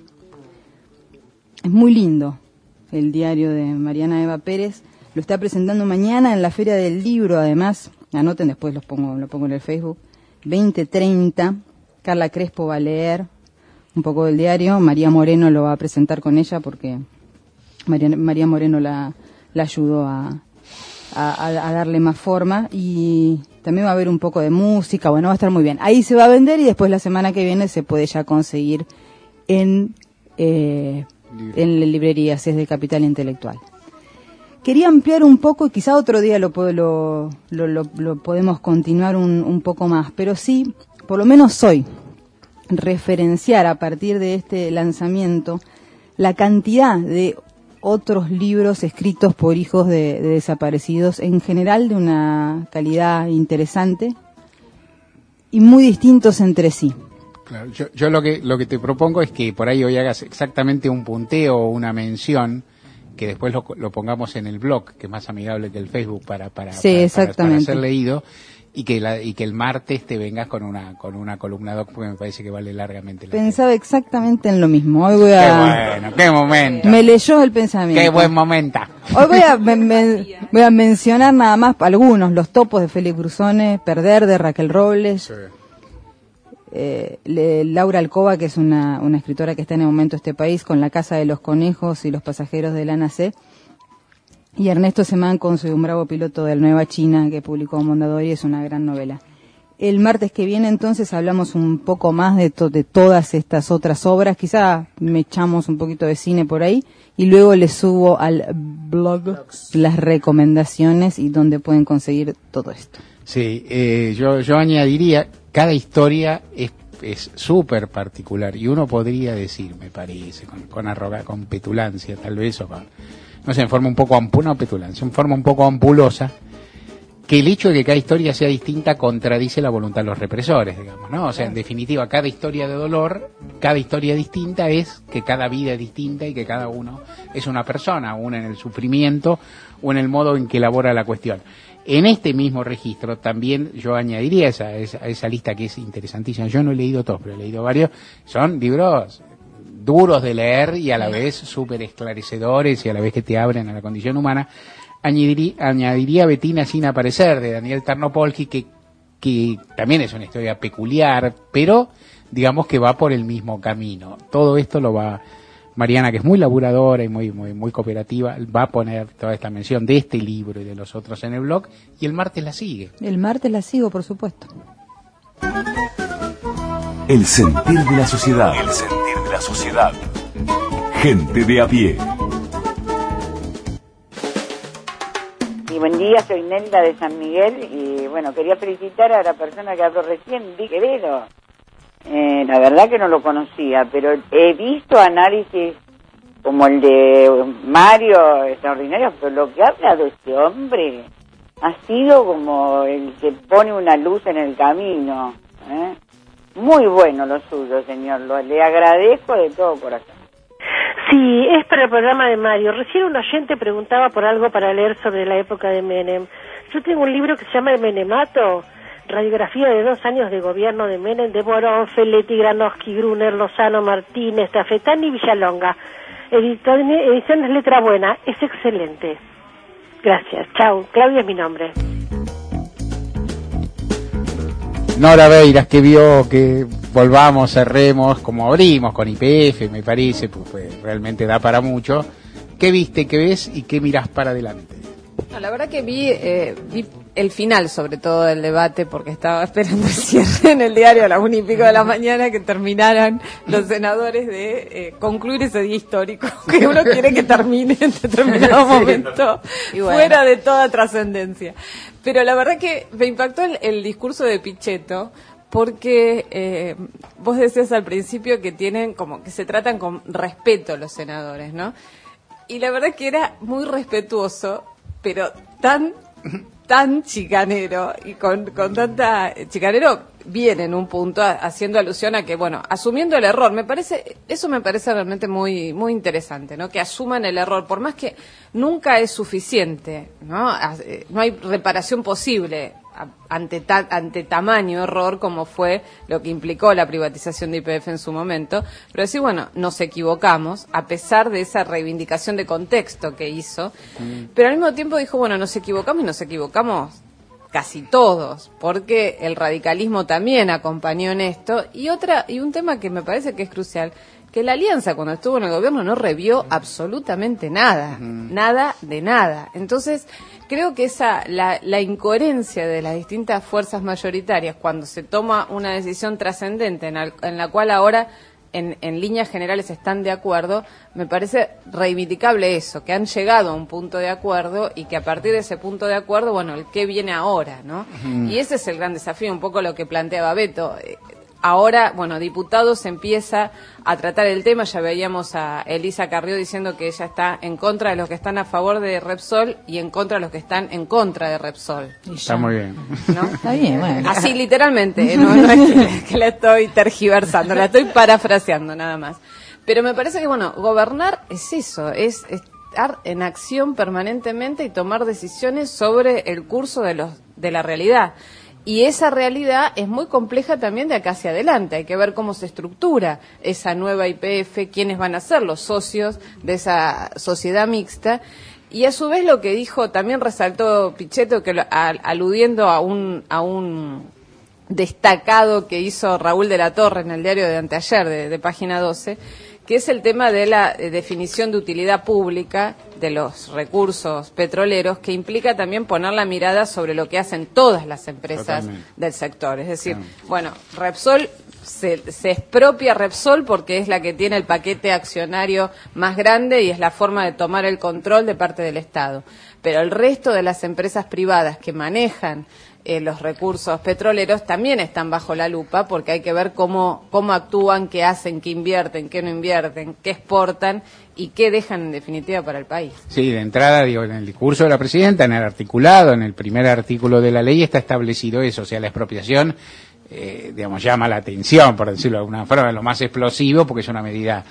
Es muy lindo el diario de Mariana Eva Pérez. Lo está presentando mañana en la Feria del Libro, además, anoten, después los pongo, lo pongo en el Facebook, veinte treinta, Carla Crespo va a leer un poco del diario, María Moreno lo va a presentar con ella porque María, María Moreno la, la ayudó a, a, a darle más forma, y también va a haber un poco de música, bueno, va a estar muy bien. Ahí se va a vender y después la semana que viene se puede ya conseguir en, eh, en librerías, es de Capital Intelectual. Quería ampliar un poco, y quizá otro día lo, lo, lo, lo, lo podemos continuar un, un poco más, pero sí, por lo menos hoy, referenciar a partir de este lanzamiento la cantidad de otros libros escritos por hijos de, de desaparecidos, en general de una calidad interesante y muy distintos entre sí. Claro, yo, yo lo que lo que te propongo es que por ahí hoy hagas exactamente un punteo o una mención, que después lo, lo pongamos en el blog, que es más amigable que el Facebook para para, sí, para, exactamente. para, para ser leído, y que la, y que el martes te vengas con una con una columna doc, porque me parece que vale largamente la Pensaba pena. Exactamente en lo mismo. Hoy voy a... Qué bueno, qué momento. Me leyó el pensamiento. Qué buen momento. Hoy voy a me, me, voy a mencionar nada más algunos, Los topos de Félix Brusone, Perder de Raquel Robles. Sí. Eh, le, Laura Alcoba, que es una, una escritora que está en el momento en este país, con La casa de los conejos y Los pasajeros de Lana C. Y Ernesto Semán con Soy un bravo piloto de la Nueva China, que publicó Mondadori, es una gran novela. El martes que viene entonces hablamos un poco más de, to de todas estas otras obras, quizá me echamos un poquito de cine por ahí, y luego les subo al blog las recomendaciones y donde pueden conseguir todo esto. Sí, eh, yo, yo añadiría, cada historia es es súper particular, y uno podría decir, me parece, con, con arroga, con petulancia tal vez, o con, no sé, en forma un poco ampulosa, no petulancia, en forma un poco ampulosa, que el hecho de que cada historia sea distinta contradice la voluntad de los represores, digamos, ¿no? O sea, en definitiva, cada historia de dolor, cada historia distinta es que cada vida es distinta y que cada uno es una persona, una en el sufrimiento o en el modo en que elabora la cuestión. En este mismo registro también yo añadiría esa, esa, esa lista que es interesantísima. Yo no he leído todos, pero he leído varios. Son libros duros de leer y a la vez súper esclarecedores y a la vez que te abren a la condición humana. Añadiría, añadiría Betina sin aparecer, de Daniel Tarnopolsky, que, que también es una historia peculiar, pero digamos que va por el mismo camino. Todo esto lo va... Mariana, que es muy laburadora y muy, muy, muy cooperativa, va a poner toda esta mención de este libro y de los otros en el blog, y el martes la sigue. El martes la sigo, por supuesto. El sentir de la sociedad. El sentir de la sociedad. Gente de a pie. Y buen día, soy Nelda de San Miguel, y bueno, quería felicitar a la persona que habló recién, Vic Quevedo. Eh, la verdad que no lo conocía, pero he visto análisis como el de Mario extraordinario, pero lo que ha hablado este hombre ha sido como el que pone una luz en el camino, ¿eh? Muy bueno lo suyo, señor, lo, le agradezco de todo corazón. Sí, es para el programa de Mario. Recién un oyente preguntaba por algo para leer sobre la época de Menem. Yo tengo un libro que se llama El Menemato, radiografía de dos años de gobierno de Menem, de Borón, Feletti, Granowski, Gruner, Lozano, Martínez, Tafetani y Villalonga. Editor, ediciones Letra Buena, es excelente. Gracias, chau. Claudia es mi nombre. Nora Beiras, que vio que volvamos, cerremos, como abrimos con Y P F, me parece, pues, pues realmente da para mucho. ¿Qué viste, qué ves y qué mirás para adelante? No, la verdad que vi, eh, vi el final, sobre todo, del debate, porque estaba esperando el cierre en el diario a las una y pico de la mañana, que terminaran los senadores de eh, concluir ese día histórico que uno quiere que termine en determinado momento, y bueno, fuera de toda trascendencia. Pero la verdad que me impactó el, el discurso de Pichetto, porque eh, vos decías al principio que tienen como que se tratan con respeto los senadores, ¿no? Y la verdad que era muy respetuoso, pero tan tan chicanero y con, con tanta chicanero bien en un punto, a, haciendo alusión a que, bueno, asumiendo el error, me parece, eso me parece realmente muy muy interesante, ¿no? Que asuman el error, por más que nunca es suficiente, ¿no? No hay reparación posible ante ta, ante tamaño error como fue lo que implicó la privatización de Y P F en su momento, pero decir, bueno, nos equivocamos a pesar de esa reivindicación de contexto que hizo, mm. pero al mismo tiempo dijo, bueno, nos equivocamos y nos equivocamos casi todos, porque el radicalismo también acompañó en esto, y otra y un tema que me parece que es crucial, que la alianza cuando estuvo en el gobierno no revió absolutamente nada, uh-huh. nada de nada. Entonces, creo que esa la, la incoherencia de las distintas fuerzas mayoritarias cuando se toma una decisión trascendente en, al, en la cual ahora en, en líneas generales están de acuerdo, me parece reivindicable eso, que han llegado a un punto de acuerdo y que a partir de ese punto de acuerdo, bueno, el qué viene ahora, ¿no? Uh-huh. Y ese es el gran desafío, un poco lo que planteaba Beto. Ahora, bueno, diputados empieza a tratar el tema, ya veíamos a Elisa Carrió diciendo que ella está en contra de los que están a favor de Repsol y en contra de los que están en contra de Repsol. Está muy bien. ¿No? Está bien, bueno. Así literalmente, no, no es que, que la estoy tergiversando, la estoy parafraseando nada más. Pero me parece que, bueno, gobernar es eso, es estar en acción permanentemente y tomar decisiones sobre el curso de los de la realidad. Y esa realidad es muy compleja también de acá hacia adelante. Hay que ver cómo se estructura esa nueva Y P F, quiénes van a ser los socios de esa sociedad mixta. Y a su vez lo que dijo, también resaltó Pichetto, que al, aludiendo a un, a un destacado que hizo Raúl de la Torre en el diario de anteayer, de, de página doce, que es el tema de la eh, definición de utilidad pública de los recursos petroleros, que implica también poner la mirada sobre lo que hacen todas las empresas Totalmente. Del sector. Es decir, claro. bueno, Repsol, se, se expropia Repsol porque es la que tiene el paquete accionario más grande y es la forma de tomar el control de parte del Estado. Pero el resto de las empresas privadas que manejan Eh, los recursos petroleros también están bajo la lupa, porque hay que ver cómo cómo actúan, qué hacen, qué invierten, qué no invierten, qué exportan y qué dejan en definitiva para el país. Sí, de entrada, digo, en el discurso de la presidenta, en el articulado, en el primer artículo de la ley está establecido eso, o sea, la expropiación, eh, digamos, llama la atención, por decirlo de alguna forma, lo más explosivo, porque es una medida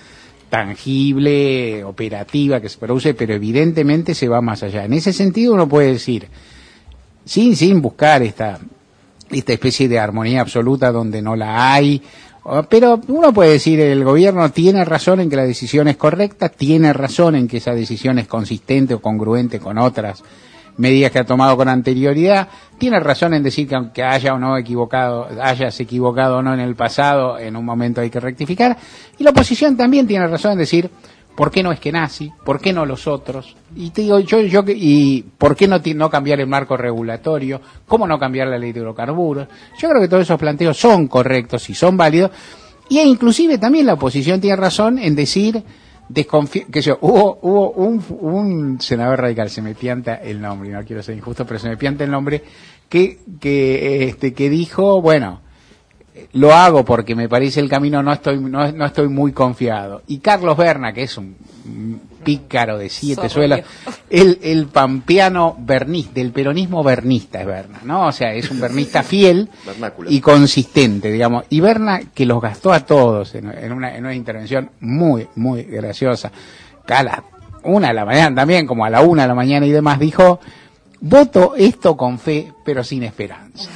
tangible, operativa que se produce, pero evidentemente se va más allá. En ese sentido uno puede decir, sin, sin buscar esta, esta especie de armonía absoluta donde no la hay. Pero uno puede decir, el gobierno tiene razón en que la decisión es correcta, tiene razón en que esa decisión es consistente o congruente con otras medidas que ha tomado con anterioridad, tiene razón en decir que aunque haya o no equivocado, hayas equivocado o no en el pasado, en un momento hay que rectificar, y la oposición también tiene razón en decir, ¿por qué no es que nazi? ¿Por qué no los otros? Y te digo, yo, yo, y ¿por qué no, no cambiar el marco regulatorio? ¿Cómo no cambiar la ley de hidrocarburos? Yo creo que todos esos planteos son correctos y son válidos, y inclusive también la oposición tiene razón en decir, desconfía, que yo, hubo, hubo un, un senador radical, se me pianta el nombre, no quiero ser injusto, pero se me pianta el nombre, que, que, este, que dijo, bueno, lo hago porque me parece el camino, no estoy no, no estoy muy confiado. Y Carlos Berna, que es un pícaro de siete suelas, el, el pampeano bernista, del peronismo bernista es Berna, ¿no? O sea, es un bernista fiel y consistente, digamos. Y Berna, que los gastó a todos en, en, una, en una intervención muy, muy graciosa, a la una de la mañana también, como a la una de la mañana y demás, dijo: voto esto con fe, pero sin esperanza.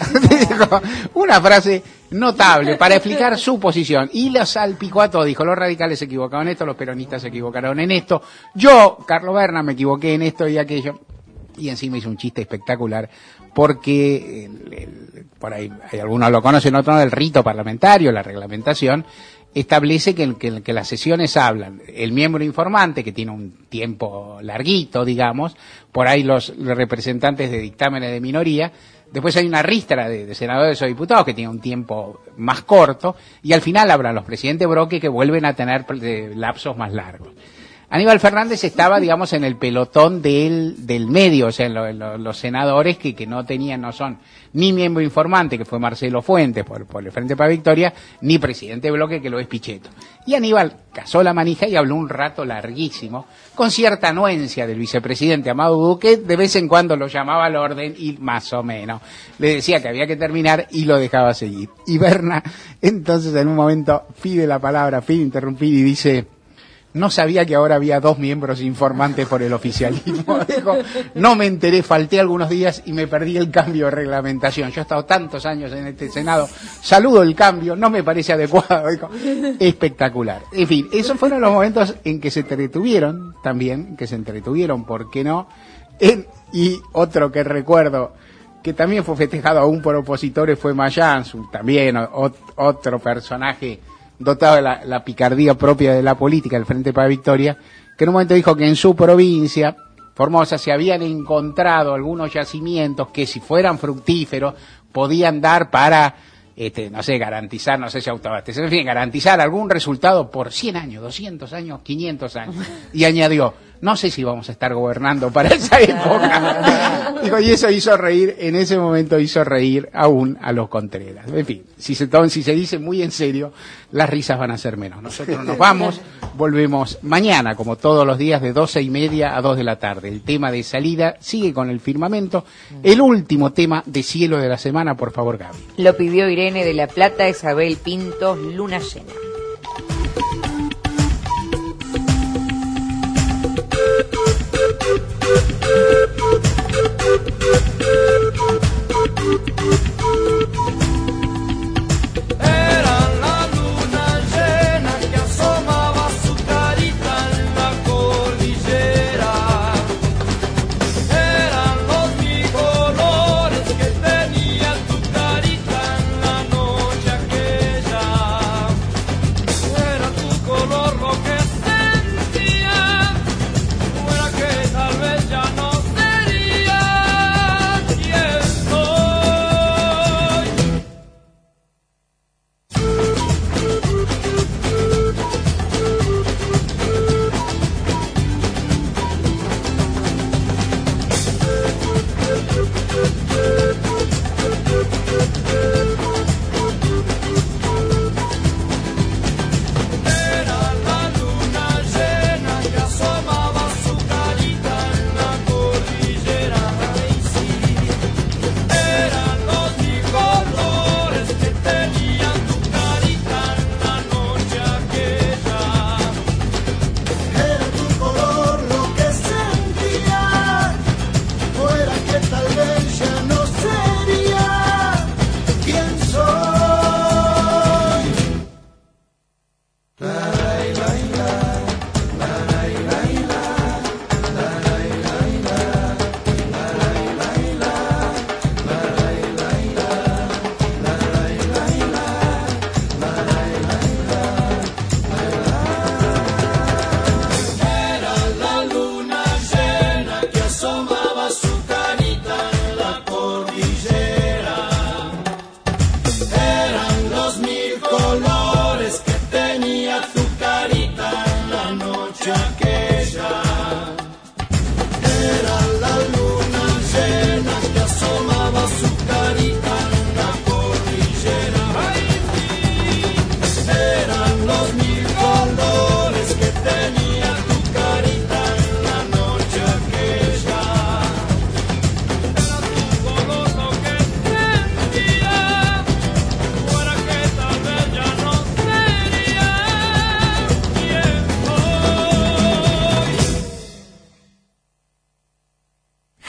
Una frase notable para explicar su posición. Y lo salpicó a todo. Dijo, los radicales se equivocaron en esto, los peronistas se equivocaron en esto. Yo, Carlos Berna, me equivoqué en esto y aquello. Y encima hizo un chiste espectacular, porque el, el, por ahí hay algunos lo conocen, otros no, el rito parlamentario, la reglamentación, establece que, que, que las sesiones hablan el miembro informante, que tiene un tiempo larguito, digamos, por ahí los, los representantes de dictámenes de minoría, después hay una ristra de, de senadores o diputados que tiene un tiempo más corto, y al final hablan los presidentes Broque, que vuelven a tener de, lapsos más largos. Aníbal Fernández estaba, digamos, en el pelotón del, del medio, o sea, en lo, en lo, los senadores que, que no tenían, no son ni miembro informante, que fue Marcelo Fuentes por, por el Frente para Victoria, ni presidente de bloque, que lo es Pichetto. Y Aníbal cazó la manija y habló un rato larguísimo, con cierta anuencia del vicepresidente Amado Duque, de vez en cuando lo llamaba al orden y más o menos le decía que había que terminar y lo dejaba seguir. Y Berna, entonces, en un momento pide la palabra, pide interrumpir y dice: no sabía que ahora había dos miembros informantes por el oficialismo. Dijo, no me enteré, falté algunos días y me perdí el cambio de reglamentación. Yo he estado tantos años en este Senado, saludo el cambio, no me parece adecuado. Dijo, espectacular. En fin, esos fueron los momentos en que se entretuvieron también, que se entretuvieron, ¿por qué no? En, y otro que recuerdo, que también fue festejado aún por opositores, fue Mayans, también o, otro personaje dotado de la, la picardía propia de la política, del Frente para Victoria, que en un momento dijo que en su provincia, Formosa, se habían encontrado algunos yacimientos que, si fueran fructíferos, podían dar para, este, no sé, garantizar, no sé si autoabastecer, en fin, garantizar algún resultado por cien años, doscientos años, quinientos años. Y añadió, no sé si vamos a estar gobernando para esa época. Dijo, y eso hizo reír, en ese momento hizo reír aún a los Contreras. En fin, si se, si se dice muy en serio, las risas van a ser menos. Nosotros nos vamos, volvemos mañana, como todos los días, de doce y media a dos de la tarde. El tema de salida sigue con el firmamento. El último tema de cielo de la semana, por favor, Gaby. Lo pidió Irene de la Plata, Isabel Pintos, Luna Llena.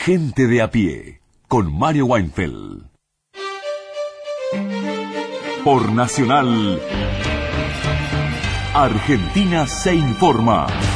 Gente de a pie, con Mario Weinfeld. Por Nacional, Argentina se informa.